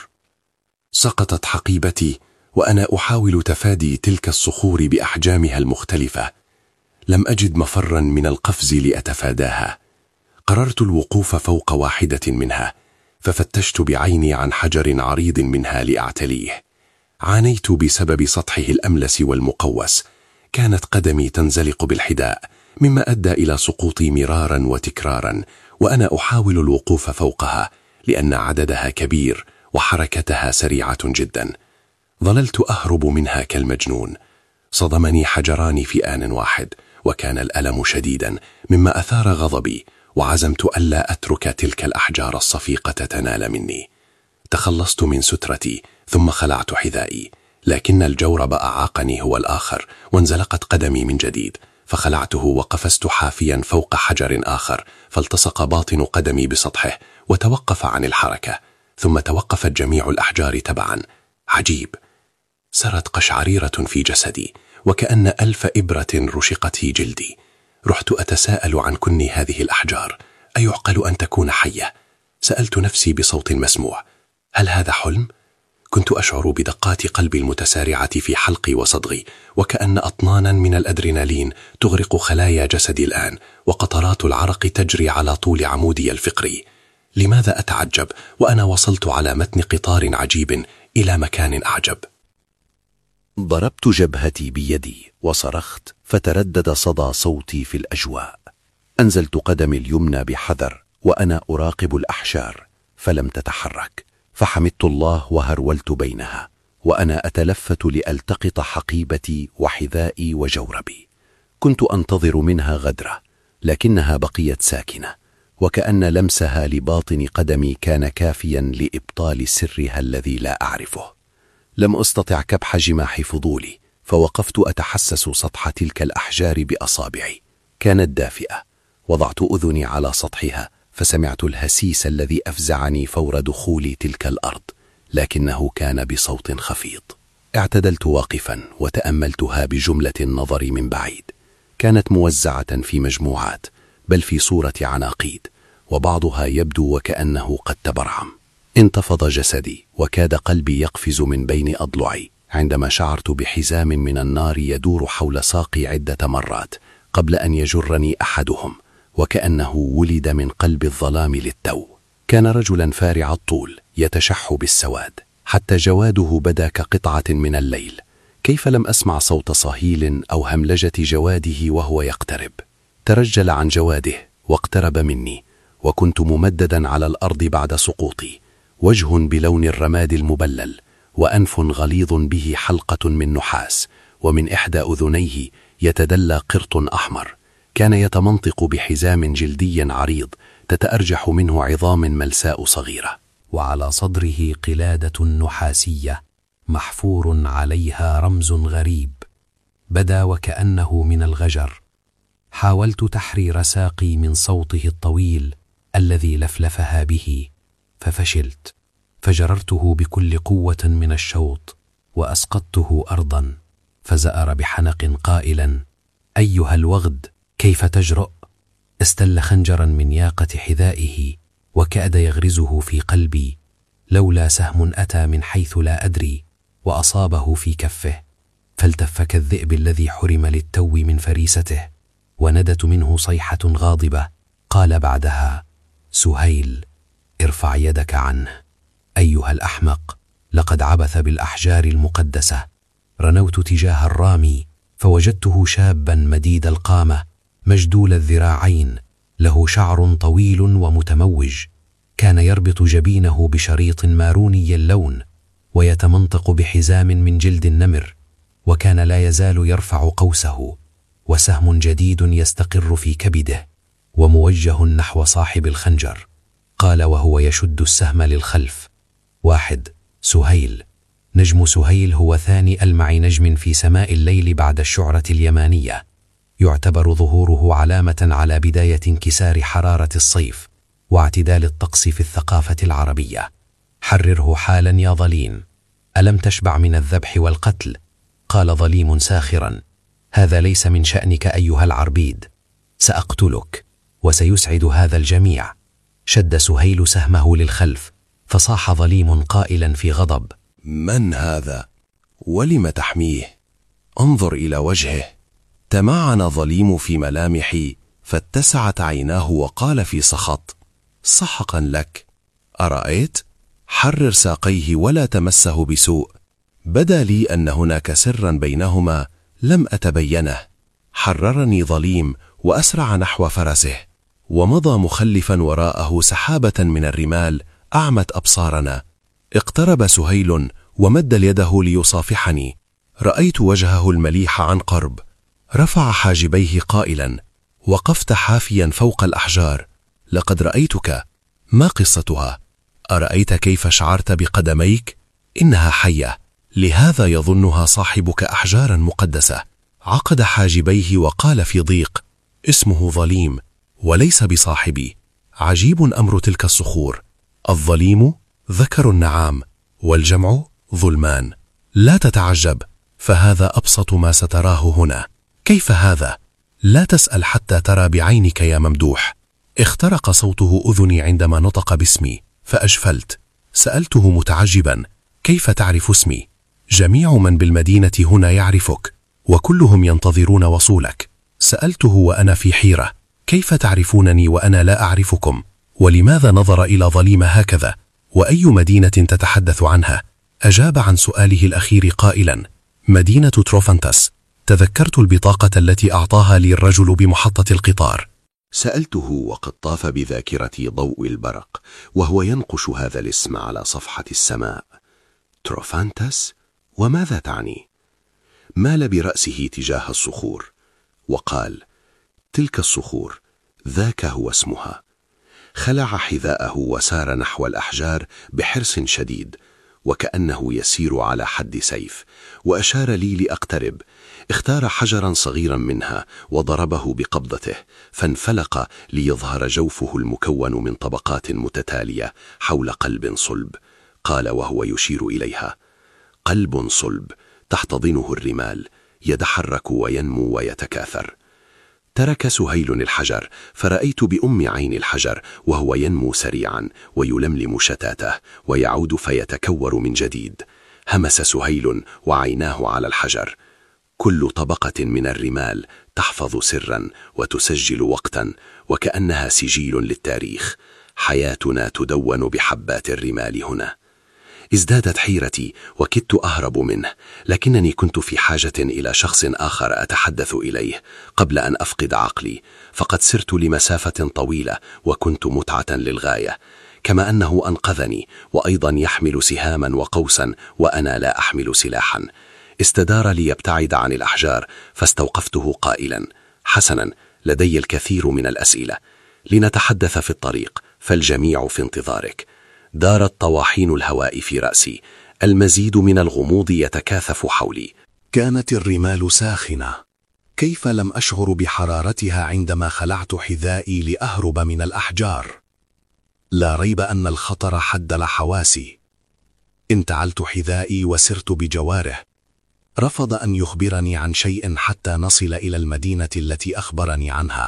سقطت حقيبتي وأنا أحاول تفادي تلك الصخور بأحجامها المختلفة. لم أجد مفرا من القفز لأتفاداها. قررت الوقوف فوق واحدة منها، ففتشت بعيني عن حجر عريض منها لأعتليه. عانيت بسبب سطحه الأملس والمقوس. كانت قدمي تنزلق بالحذاء، مما أدى إلى سقوطي مرارا وتكرارا، وأنا أحاول الوقوف فوقها لأن عددها كبير وحركتها سريعة جدا. ظللت أهرب منها كالمجنون. صدمني حجران في آن واحد، وكان الألم شديدا مما أثار غضبي، وعزمت ألا أترك تلك الأحجار الصفيقة تنال مني. تخلصت من سترتي ثم خلعت حذائي، لكن الجورب أعاقني هو الآخر، وانزلقت قدمي من جديد، فخلعته وقفزت حافيا فوق حجر آخر، فالتصق باطن قدمي بسطحه وتوقف عن الحركة، ثم توقفت جميع الأحجار تبعا. عجيب، سرت قشعريرة في جسدي، وكأن ألف إبرة رشقت في جلدي. رحت أتساءل عن كن هذه الأحجار، أيعقل أن تكون حية؟ سألت نفسي بصوت مسموع، هل هذا حلم؟ كنت أشعر بدقات قلبي المتسارعة في حلقي وصدغي، وكأن أطنانا من الأدرينالين تغرق خلايا جسدي الآن، وقطرات العرق تجري على طول عمودي الفقري. لماذا أتعجب وأنا وصلت على متن قطار عجيب إلى مكان أعجب؟ ضربت جبهتي بيدي وصرخت، فتردد صدى صوتي في الأجواء. أنزلت قدمي اليمنى بحذر وأنا أراقب الأحجار، فلم تتحرك، فحمدت الله وهرولت بينها وأنا أتلفت لألتقط حقيبتي وحذائي وجوربي. كنت أنتظر منها غدرة، لكنها بقيت ساكنة، وكأن لمسها لباطن قدمي كان كافيا لإبطال سرها الذي لا أعرفه. لم أستطع كبح جماح فضولي، فوقفت أتحسس سطح تلك الأحجار بأصابعي. كانت دافئة. وضعت أذني على سطحها، فسمعت الهسيس الذي أفزعني فور دخول تلك الأرض، لكنه كان بصوت خفيض. اعتدلت واقفا وتأملتها بجملة النظر من بعيد. كانت موزعة في مجموعات، بل في صورة عناقيد، وبعضها يبدو وكأنه قد تبرعم. انتفض جسدي، وكاد قلبي يقفز من بين أضلعي عندما شعرت بحزام من النار يدور حول ساقي عدة مرات قبل أن يجرني أحدهم، وكأنه ولد من قلب الظلام للتو. كان رجلا فارع الطول يتشح بالسواد، حتى جواده بدا كقطعة من الليل. كيف لم أسمع صوت صهيل أو هملجة جواده وهو يقترب؟ ترجل عن جواده واقترب مني، وكنت ممددا على الأرض بعد سقوطي، وجه بلون الرماد المبلل، وأنف غليظ به حلقة من نحاس، ومن إحدى أذنيه يتدلى قرط أحمر. كان يتمنطق بحزام جلدي عريض تتأرجح منه عظام ملساء صغيرة، وعلى صدره قلادة نحاسية محفور عليها رمز غريب بدا وكأنه من الغجر. حاولت تحرير ساقي من صوته الطويل الذي لفلفها به، ففشلت، فجررته بكل قوة من الشوط وأسقطته أرضا، فزأر بحنق قائلا: أيها الوغد، كيف تجرؤ؟ استل خنجرا من ياقة حذائه وكاد يغرزه في قلبي، لولا سهم أتى من حيث لا أدري وأصابه في كفه، فالتف كالذئب الذي حرم للتو من فريسته، وندت منه صيحة غاضبة. قال بعدها: سهيل، ارفع يدك عنه. أيها الأحمق، لقد عبث بالأحجار المقدسة. رنوت تجاه الرامي فوجدته شابا مديد القامة مجدول الذراعين، له شعر طويل ومتموج، كان يربط جبينه بشريط ماروني اللون، ويتمنطق بحزام من جلد النمر، وكان لا يزال يرفع قوسه، وسهم جديد يستقر في كبده وموجه نحو صاحب الخنجر. قال وهو يشد السهم للخلف: واحد، سهيل. نجم سهيل هو ثاني ألمع نجم في سماء الليل بعد الشعرة اليمانية، يعتبر ظهوره علامة على بداية انكسار حرارة الصيف واعتدال الطقس في الثقافة العربية. حرره حالا يا ظليم، ألم تشبع من الذبح والقتل؟ قال ظليم ساخرا: هذا ليس من شأنك أيها العربيد، سأقتلك وسيسعد هذا الجميع. شد سهيل سهمه للخلف، فصاح ظليم قائلا في غضب: من هذا؟ ولم تحميه؟ انظر إلى وجهه. تمعن ظليم في ملامحي، فاتسعت عيناه وقال في سخط: سحقا لك، أرأيت؟ حرر ساقيه ولا تمسه بسوء. بدا لي أن هناك سرا بينهما لم أتبينه. حررني ظليم وأسرع نحو فرسه، ومضى مخلفا وراءه سحابة من الرمال أعمت أبصارنا. اقترب سهيل ومد يده ليصافحني، رأيت وجهه المليح عن قرب، رفع حاجبيه قائلا: وقفت حافيا فوق الأحجار، لقد رأيتك، ما قصتها؟ أرأيت كيف شعرت بقدميك؟ إنها حية، لهذا يظنها صاحبك أحجارا مقدسة. عقد حاجبيه وقال في ضيق: اسمه ظليم وليس بصاحبي. عجيب أمر تلك الصخور، الظليم ذكر النعام والجمع ظلمان. لا تتعجب، فهذا أبسط ما ستراه هنا. كيف هذا؟ لا تسأل حتى ترى بعينك يا ممدوح. اخترق صوته أذني عندما نطق باسمي، فأجفلت. سألته متعجبا: كيف تعرف اسمي؟ جميع من بالمدينة هنا يعرفك، وكلهم ينتظرون وصولك. سألته وأنا في حيرة: كيف تعرفونني وأنا لا أعرفكم؟ ولماذا نظر إلى ظليم هكذا؟ وأي مدينة تتحدث عنها؟ أجاب عن سؤاله الأخير قائلا: مدينة تروفانتس. تذكرت البطاقة التي أعطاها لي الرجل بمحطة القطار. سألته وقد طاف بذاكرتي ضوء البرق وهو ينقش هذا الاسم على صفحة السماء. تروفانتس؟ وماذا تعني؟ مال برأسه تجاه الصخور وقال: تلك الصخور، ذاك هو اسمها. خلع حذاءه وسار نحو الأحجار بحرص شديد وكأنه يسير على حد سيف، وأشار لي لأقترب. اختار حجرا صغيرا منها وضربه بقبضته، فانفلق ليظهر جوفه المكون من طبقات متتالية حول قلب صلب. قال وهو يشير إليها: قلب صلب تحتضنه الرمال، يتحرك وينمو ويتكاثر. ترك سهيل الحجر، فرأيت بأم عين الحجر وهو ينمو سريعا ويلملم شتاته ويعود فيتكور من جديد. همس سهيل وعيناه على الحجر. كل طبقة من الرمال تحفظ سرا وتسجل وقتا، وكأنها سجيل للتاريخ. حياتنا تدون بحبات الرمال هنا. ازدادت حيرتي وكدت أهرب منه، لكنني كنت في حاجة إلى شخص آخر أتحدث إليه قبل أن أفقد عقلي، فقد سرت لمسافة طويلة وكنت متعة للغاية، كما أنه أنقذني وأيضا يحمل سهاما وقوسا وأنا لا أحمل سلاحا. استدار ليبتعد عن الأحجار، فاستوقفته قائلا: حسنا، لدي الكثير من الأسئلة، لنتحدث في الطريق، فالجميع في انتظارك. دارت طواحين الهواء في رأسي، المزيد من الغموض يتكاثف حولي. كانت الرمال ساخنة، كيف لم أشعر بحرارتها عندما خلعت حذائي لأهرب من الأحجار؟ لا ريب أن الخطر حدل حواسي. انتعلت حذائي وسرت بجواره. رفض أن يخبرني عن شيء حتى نصل إلى المدينة التي أخبرني عنها.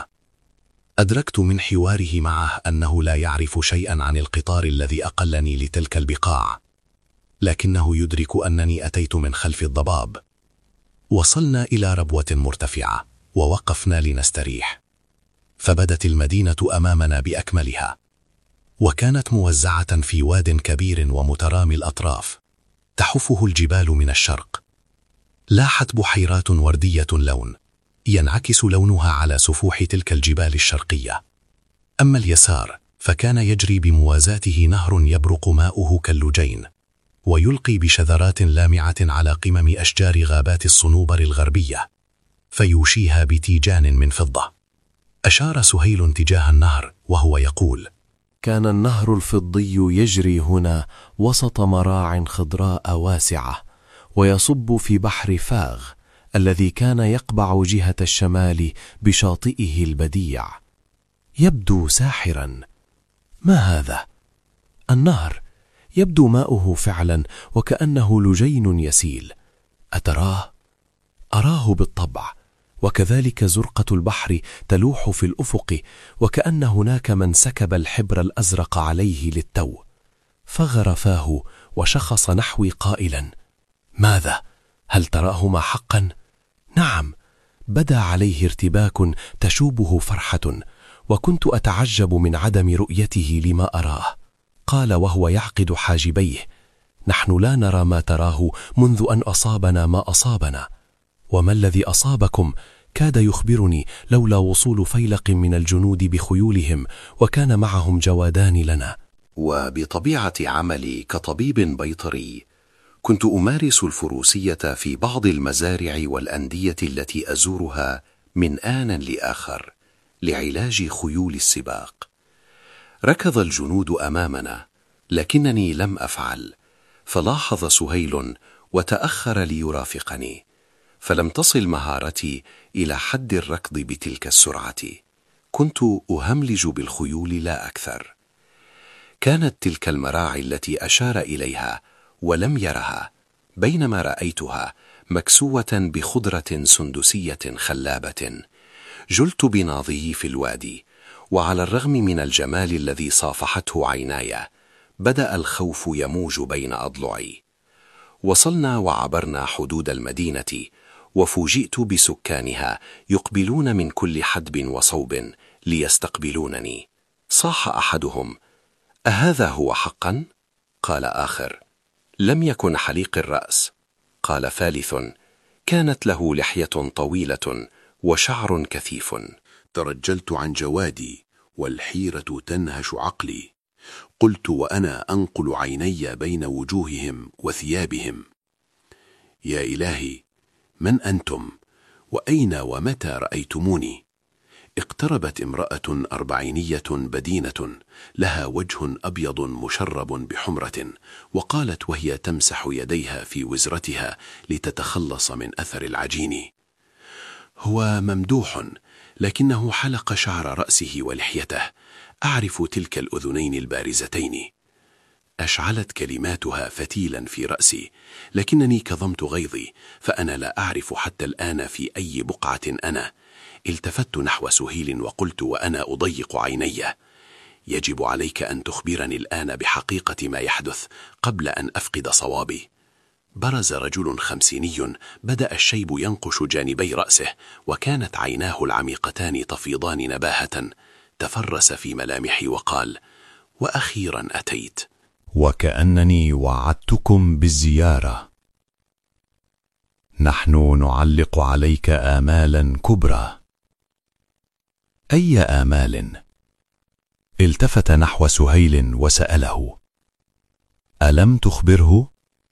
أدركت من حواره معه أنه لا يعرف شيئا عن القطار الذي أقلني لتلك البقاع، لكنه يدرك أنني أتيت من خلف الضباب. وصلنا إلى ربوة مرتفعة ووقفنا لنستريح، فبدت المدينة أمامنا بأكملها، وكانت موزعة في واد كبير ومترامي الأطراف تحفه الجبال من الشرق. لاحت بحيرات وردية اللون ينعكس لونها على سفوح تلك الجبال الشرقية. أما اليسار فكان يجري بموازاته نهر يبرق ماؤه كاللجين، ويلقي بشذرات لامعة على قمم أشجار غابات الصنوبر الغربية، فيوشيها بتيجان من فضة. أشار سهيل تجاه النهر وهو يقول: كان النهر الفضي يجري هنا وسط مراع خضراء واسعة، ويصب في بحر فاغ الذي كان يقبع جهة الشمال بشاطئه البديع. يبدو ساحرا. ما هذا؟ النهر يبدو ماؤه فعلا وكأنه لجين يسيل. أتراه؟ أراه بالطبع، وكذلك زرقة البحر تلوح في الأفق، وكأن هناك من سكب الحبر الأزرق عليه للتو. فغر فاه وشخص نحوي قائلا: ماذا؟ هل تراهما حقا؟ نعم. بدا عليه ارتباك تشوبه فرحة، وكنت أتعجب من عدم رؤيته لما أراه. قال وهو يعقد حاجبيه: نحن لا نرى ما تراه منذ أن أصابنا ما أصابنا. وما الذي أصابكم؟ كاد يخبرني لولا وصول فيلق من الجنود بخيولهم، وكان معهم جوادان لنا. وبطبيعة عملي كطبيب بيطري كنت أمارس الفروسية في بعض المزارع والأندية التي أزورها من آن لآخر لعلاج خيول السباق. ركض الجنود أمامنا، لكنني لم أفعل، فلاحظ سهيل وتأخر ليرافقني، فلم تصل مهارتي إلى حد الركض بتلك السرعة. كنت أهملج بالخيول لا أكثر. كانت تلك المراعي التي أشار إليها ولم يرها، بينما رأيتها مكسوة بخضرة سندسية خلابة. جلت بناضي في الوادي، وعلى الرغم من الجمال الذي صافحته عيناي، بدأ الخوف يموج بين أضلعي. وصلنا وعبرنا حدود المدينة، وفوجئت بسكانها يقبلون من كل حدب وصوب ليستقبلونني. صاح أحدهم: أهذا هو حقا؟ قال آخر: لم يكن حليق الرأس. قال ثالث: كانت له لحية طويلة وشعر كثيف. ترجلت عن جوادي والحيرة تنهش عقلي. قلت وأنا أنقل عيني بين وجوههم وثيابهم: يا إلهي، من أنتم؟ وأين ومتى رأيتموني؟ اقتربت امرأة أربعينية بدينة لها وجه أبيض مشرب بحمرة، وقالت وهي تمسح يديها في وزرتها لتتخلص من أثر العجين: هو ممدوح، لكنه حلق شعر رأسه ولحيته. أعرف تلك الأذنين البارزتين. أشعلت كلماتها فتيلا في رأسي، لكنني كظمت غيظي، فأنا لا أعرف حتى الآن في أي بقعة أنا. التفت نحو سهيل وقلت وأنا أضيق عيني: يجب عليك أن تخبرني الآن بحقيقة ما يحدث قبل أن أفقد صوابي. برز رجل خمسيني، بدأ الشيب ينقش جانبي رأسه، وكانت عيناه العميقتان تفيضان نباهة. تفرس في ملامحي وقال: وأخيرا أتيت. وكأنني وعدتكم بالزيارة. نحن نعلق عليك آمالا كبرى. أي آمال؟ التفت نحو سهيل وسأله: ألم تخبره؟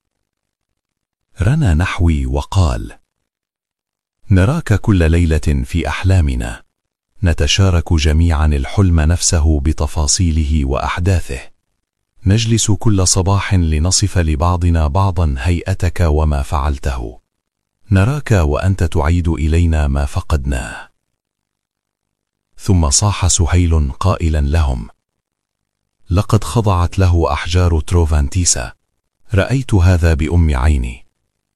رنى نحوي وقال: نراك كل ليلة في أحلامنا، نتشارك جميعا الحلم نفسه بتفاصيله وأحداثه، نجلس كل صباح لنصف لبعضنا بعضا هيئتك وما فعلته، نراك وأنت تعيد إلينا ما فقدناه. ثم صاح سهيل قائلا لهم: لقد خضعت له أحجار تروفانتيسا، رأيت هذا بأم عيني.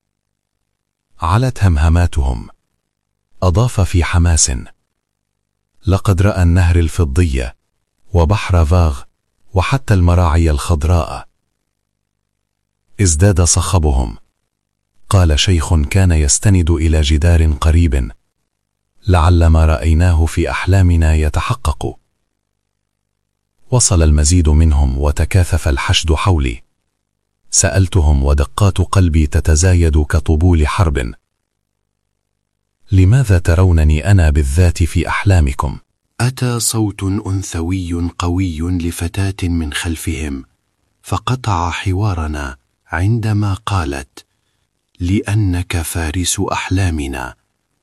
علت همهماتهم. أضاف في حماس: لقد رأى النهر الفضي وبحر فاغ وحتى المراعي الخضراء. ازداد صخبهم. قال شيخ كان يستند إلى جدار قريب: لعل ما رأيناه في أحلامنا يتحقق. وصل المزيد منهم وتكاثف الحشد حولي. سألتهم ودقات قلبي تتزايد كطبول حرب: لماذا ترونني أنا بالذات في أحلامكم؟ أتى صوت أنثوي قوي لفتاة من خلفهم، فقطع حوارنا عندما قالت: لأنك فارس أحلامنا.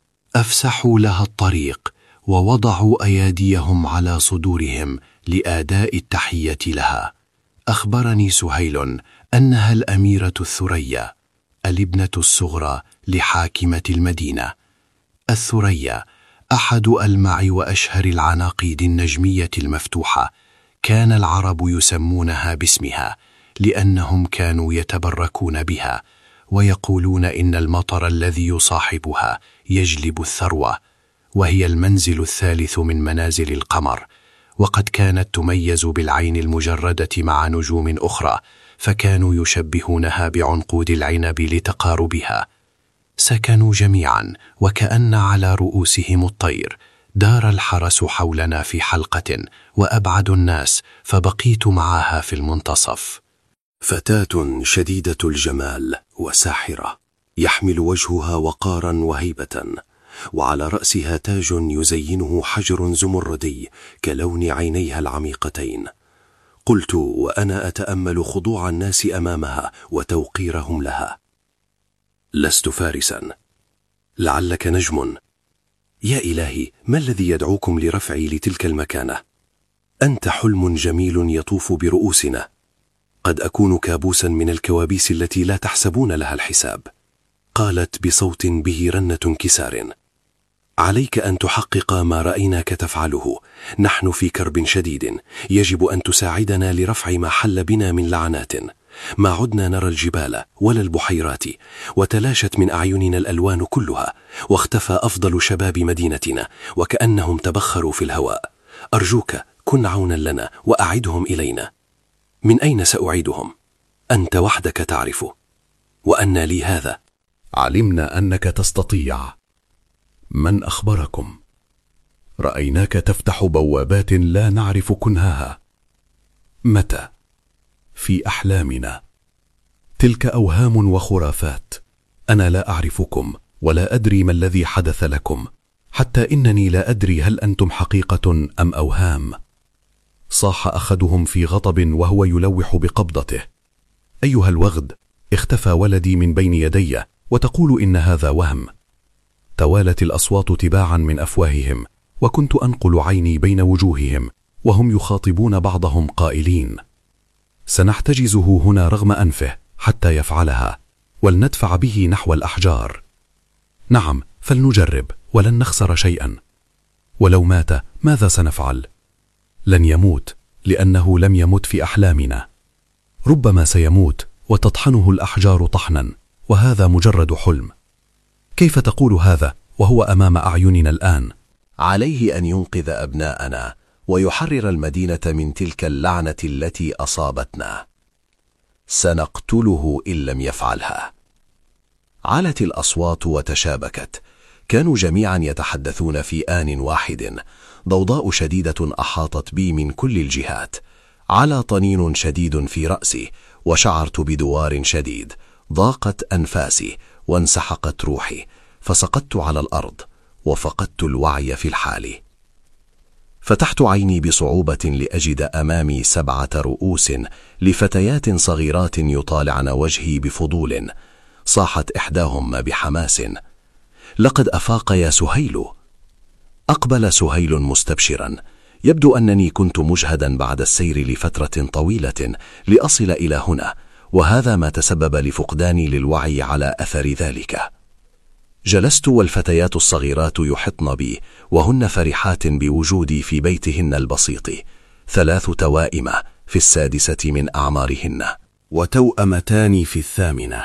أفسحوا لها الطريق ووضعوا أياديهم على صدورهم لآداء التحية لها. أخبرني سهيل أنها الأميرة الثريا، الابنة الصغرى لحاكمة المدينة. الثريا أحد ألمع وأشهر العناقيد النجمية المفتوحة، كان العرب يسمونها باسمها لأنهم كانوا يتبركون بها ويقولون إن المطر الذي يصاحبها يجلب الثروة، وهي المنزل الثالث من منازل القمر، وقد كانت تميز بالعين المجردة مع نجوم أخرى، فكانوا يشبهونها بعنقود العنب لتقاربها. سكنوا جميعا وكأن على رؤوسهم الطير. دار الحرس حولنا في حلقة وأبعد الناس، فبقيت معها في المنتصف. فتاة شديدة الجمال وساحرة، يحمل وجهها وقارا وهيبة، وعلى رأسها تاج يزينه حجر زمردي كلون عينيها العميقتين. قلت وأنا أتأمل خضوع الناس أمامها وتوقيرهم لها: لست فارسا، لعلك نجم. يا إلهي، ما الذي يدعوكم لرفعي لتلك المكانة؟ أنت حلم جميل يطوف برؤوسنا، قد أكون كابوسا من الكوابيس التي لا تحسبون لها الحساب. قالت بصوت به رنة انكسار: عليك أن تحقق ما رأيناك تفعله، نحن في كرب شديد، يجب أن تساعدنا لرفع ما حل بنا من لعنات. ما عدنا نرى الجبال ولا البحيرات، وتلاشت من أعيننا الألوان كلها، واختفى أفضل شباب مدينتنا وكأنهم تبخروا في الهواء. أرجوك كن عونا لنا وأعدهم إلينا. من أين سأعيدهم؟ أنت وحدك تعرف، وأن لي هذا. علمنا أنك تستطيع. من أخبركم؟ رأيناك تفتح بوابات لا نعرف كنهاها. متى؟ في أحلامنا. تلك أوهام وخرافات. أنا لا أعرفكم ولا أدري ما الذي حدث لكم، حتى إنني لا أدري هل أنتم حقيقة أم أوهام. صاح أحدهم في غضب وهو يلوح بقبضته: أيها الوغد، اختفى ولدي من بين يدي وتقول إن هذا وهم. توالت الأصوات تباعا من أفواههم، وكنت أنقل عيني بين وجوههم وهم يخاطبون بعضهم قائلين: سنحتجزه هنا رغم أنفه حتى يفعلها، ولندفع به نحو الأحجار. نعم، فلنجرب ولن نخسر شيئا. ولو مات ماذا سنفعل؟ لن يموت، لأنه لم يمت في أحلامنا. ربما سيموت وتطحنه الأحجار طحنا، وهذا مجرد حلم. كيف تقول هذا وهو أمام أعيننا الآن؟ عليه أن ينقذ أبناءنا ويحرر المدينة من تلك اللعنة التي أصابتنا. سنقتله إن لم يفعلها. علت الأصوات وتشابكت، كانوا جميعا يتحدثون في آن واحد. ضوضاء شديدة أحاطت بي من كل الجهات. على طنين شديد في رأسي، وشعرت بدوار شديد. ضاقت أنفاسي وانسحقت روحي، فسقطت على الأرض وفقدت الوعي في الحال. فتحت عيني بصعوبة لأجد أمامي سبعة رؤوس لفتيات صغيرات يطالعن وجهي بفضول. صاحت إحداهن بحماس: لقد أفاق يا سهيل. أقبل سهيل مستبشرا. يبدو أنني كنت مجهدا بعد السير لفترة طويلة لأصل إلى هنا، وهذا ما تسبب لفقداني للوعي على أثر ذلك. جلست والفتيات الصغيرات يحطن بي، وهن فرحات بوجودي في بيتهن البسيط. ثلاث توائم في السادسة من أعمارهن، وتوأمتان في الثامنة،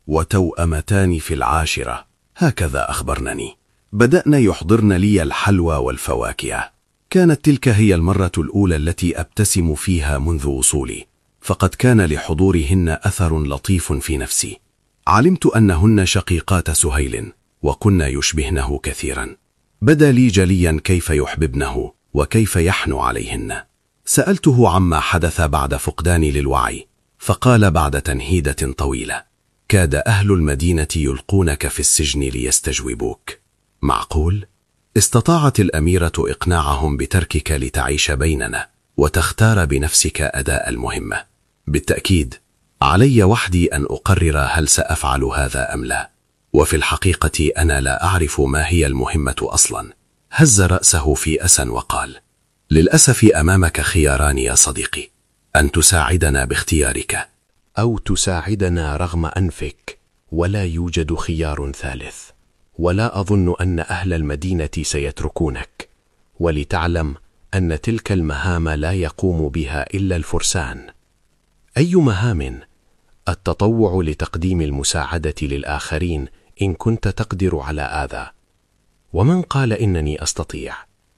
وتوأمتان في العاشرة، هكذا أخبرنني. بدأن يحضرن لي الحلوى والفواكه. كانت تلك هي المرة الأولى التي أبتسم فيها منذ وصولي، فقد كان لحضورهن أثر لطيف في نفسي. علمت أنهن شقيقات سهيل، وكن يشبهنه كثيرا. بدا لي جليا كيف يحببنه وكيف يحنو عليهن. سألته عما حدث بعد فقداني للوعي، فقال بعد تنهيدة طويلة: كاد أهل المدينة يلقونك في السجن ليستجوبوك. معقول؟ استطاعت الأميرة إقناعهم بتركك لتعيش بيننا وتختار بنفسك أداء المهمة. بالتأكيد علي وحدي أن أقرر هل سأفعل هذا أم لا، وفي الحقيقة أنا لا أعرف ما هي المهمة أصلا. هز رأسه في أسى وقال: للأسف أمامك خياران يا صديقي، أن تساعدنا باختيارك أو تساعدنا رغم أنفك، ولا يوجد خيار ثالث. ولا أظن أن أهل المدينة سيتركونك، ولتعلم أن تلك المهام لا يقوم بها إلا الفرسان. أي مهام؟ التطوع لتقديم المساعدة للآخرين إن كنت تقدر على هذا. ومن قال إنني أستطيع؟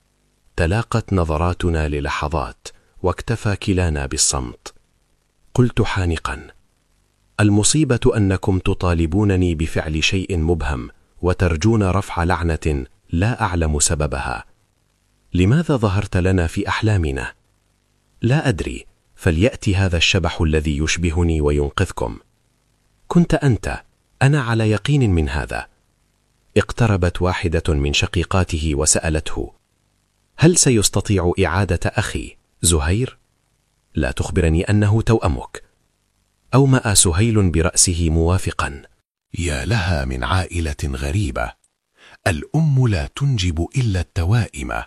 تلاقت نظراتنا للحظات، واكتفى كلانا بالصمت. قلت حانقا: المصيبة أنكم تطالبونني بفعل شيء مبهم، وترجون رفع لعنة لا أعلم سببها. لماذا ظهرت لنا في أحلامنا؟ لا أدري، فليأتي هذا الشبح الذي يشبهني وينقذكم. كنت أنت، أنا على يقين من هذا. اقتربت واحدة من شقيقاته وسألته: هل سيستطيع إعادة أخي زهير؟ لا تخبرني أنه توأمك. أومأ سهيل برأسه موافقا. يا لها من عائلة غريبة، الأم لا تنجب إلا التوائم.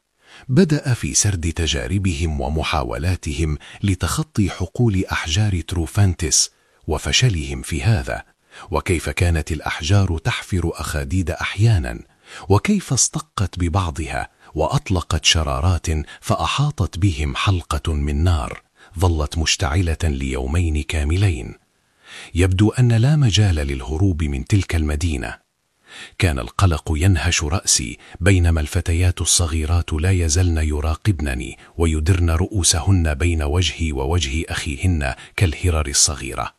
بدأ في سرد تجاربهم ومحاولاتهم لتخطي حقول أحجار تروفانتس وفشلهم في هذا، وكيف كانت الأحجار تحفر أخاديد أحيانا، وكيف اصطقت ببعضها وأطلقت شرارات فأحاطت بهم حلقة من نار ظلت مشتعلة ليومين كاملين. يبدو أن لا مجال للهروب من تلك المدينة. كان القلق ينهش رأسي، بينما الفتيات الصغيرات لا يزلن يراقبنني ويدرن رؤوسهن بين وجهي ووجه أخيهن كالهرر الصغيرة.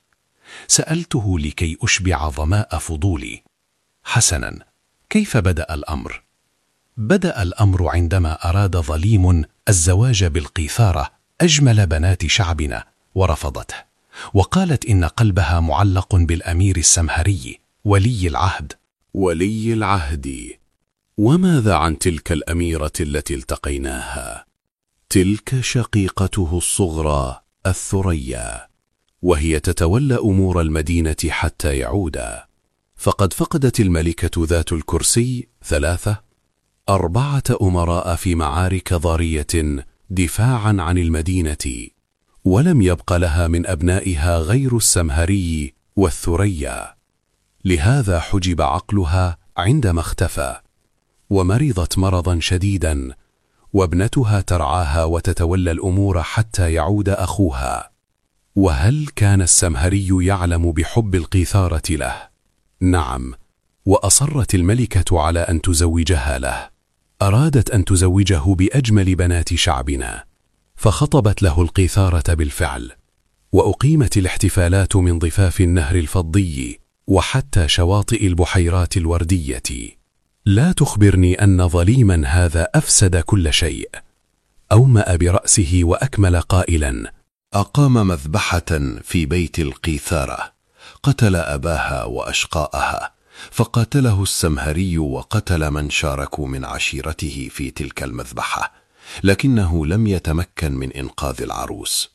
سألته لكي أشبع ظماء فضولي: حسنا، كيف بدأ الأمر؟ بدأ الأمر عندما أراد ظليم الزواج بالقيثارة، أجمل بنات شعبنا، ورفضته، وقالت إن قلبها معلق بالأمير السمهري ولي العهد. ولي العهد؟ وماذا عن تلك الأميرة التي التقيناها؟ تلك شقيقته الصغرى الثريا، وهي تتولى أمور المدينة حتى يعودا. فقد فقدت الملكة ذات الكرسي ثلاثة أربعة أمراء في معارك ضارية دفاعا عن المدينة، ولم يبق لها من أبنائها غير السمهري والثريا. لهذا حجب عقلها عندما اختفى، ومرضت مرضا شديدا، وابنتها ترعاها وتتولى الأمور حتى يعود أخوها. وهل كان السمهري يعلم بحب القيثارة له؟ نعم، وأصرت الملكة على أن تزوجها له. أرادت أن تزوجه بأجمل بنات شعبنا، فخطبت له القيثارة بالفعل، وأقيمت الاحتفالات من ضفاف النهر الفضي وحتى شواطئ البحيرات الوردية. لا تخبرني أن ظليما هذا أفسد كل شيء. أومأ برأسه وأكمل قائلا: أقام مذبحة في بيت القيثارة، قتل أباها وأشقاءها، فقاتله السمهري وقتل من شاركوا من عشيرته في تلك المذبحة، لكنه لم يتمكن من إنقاذ العروس.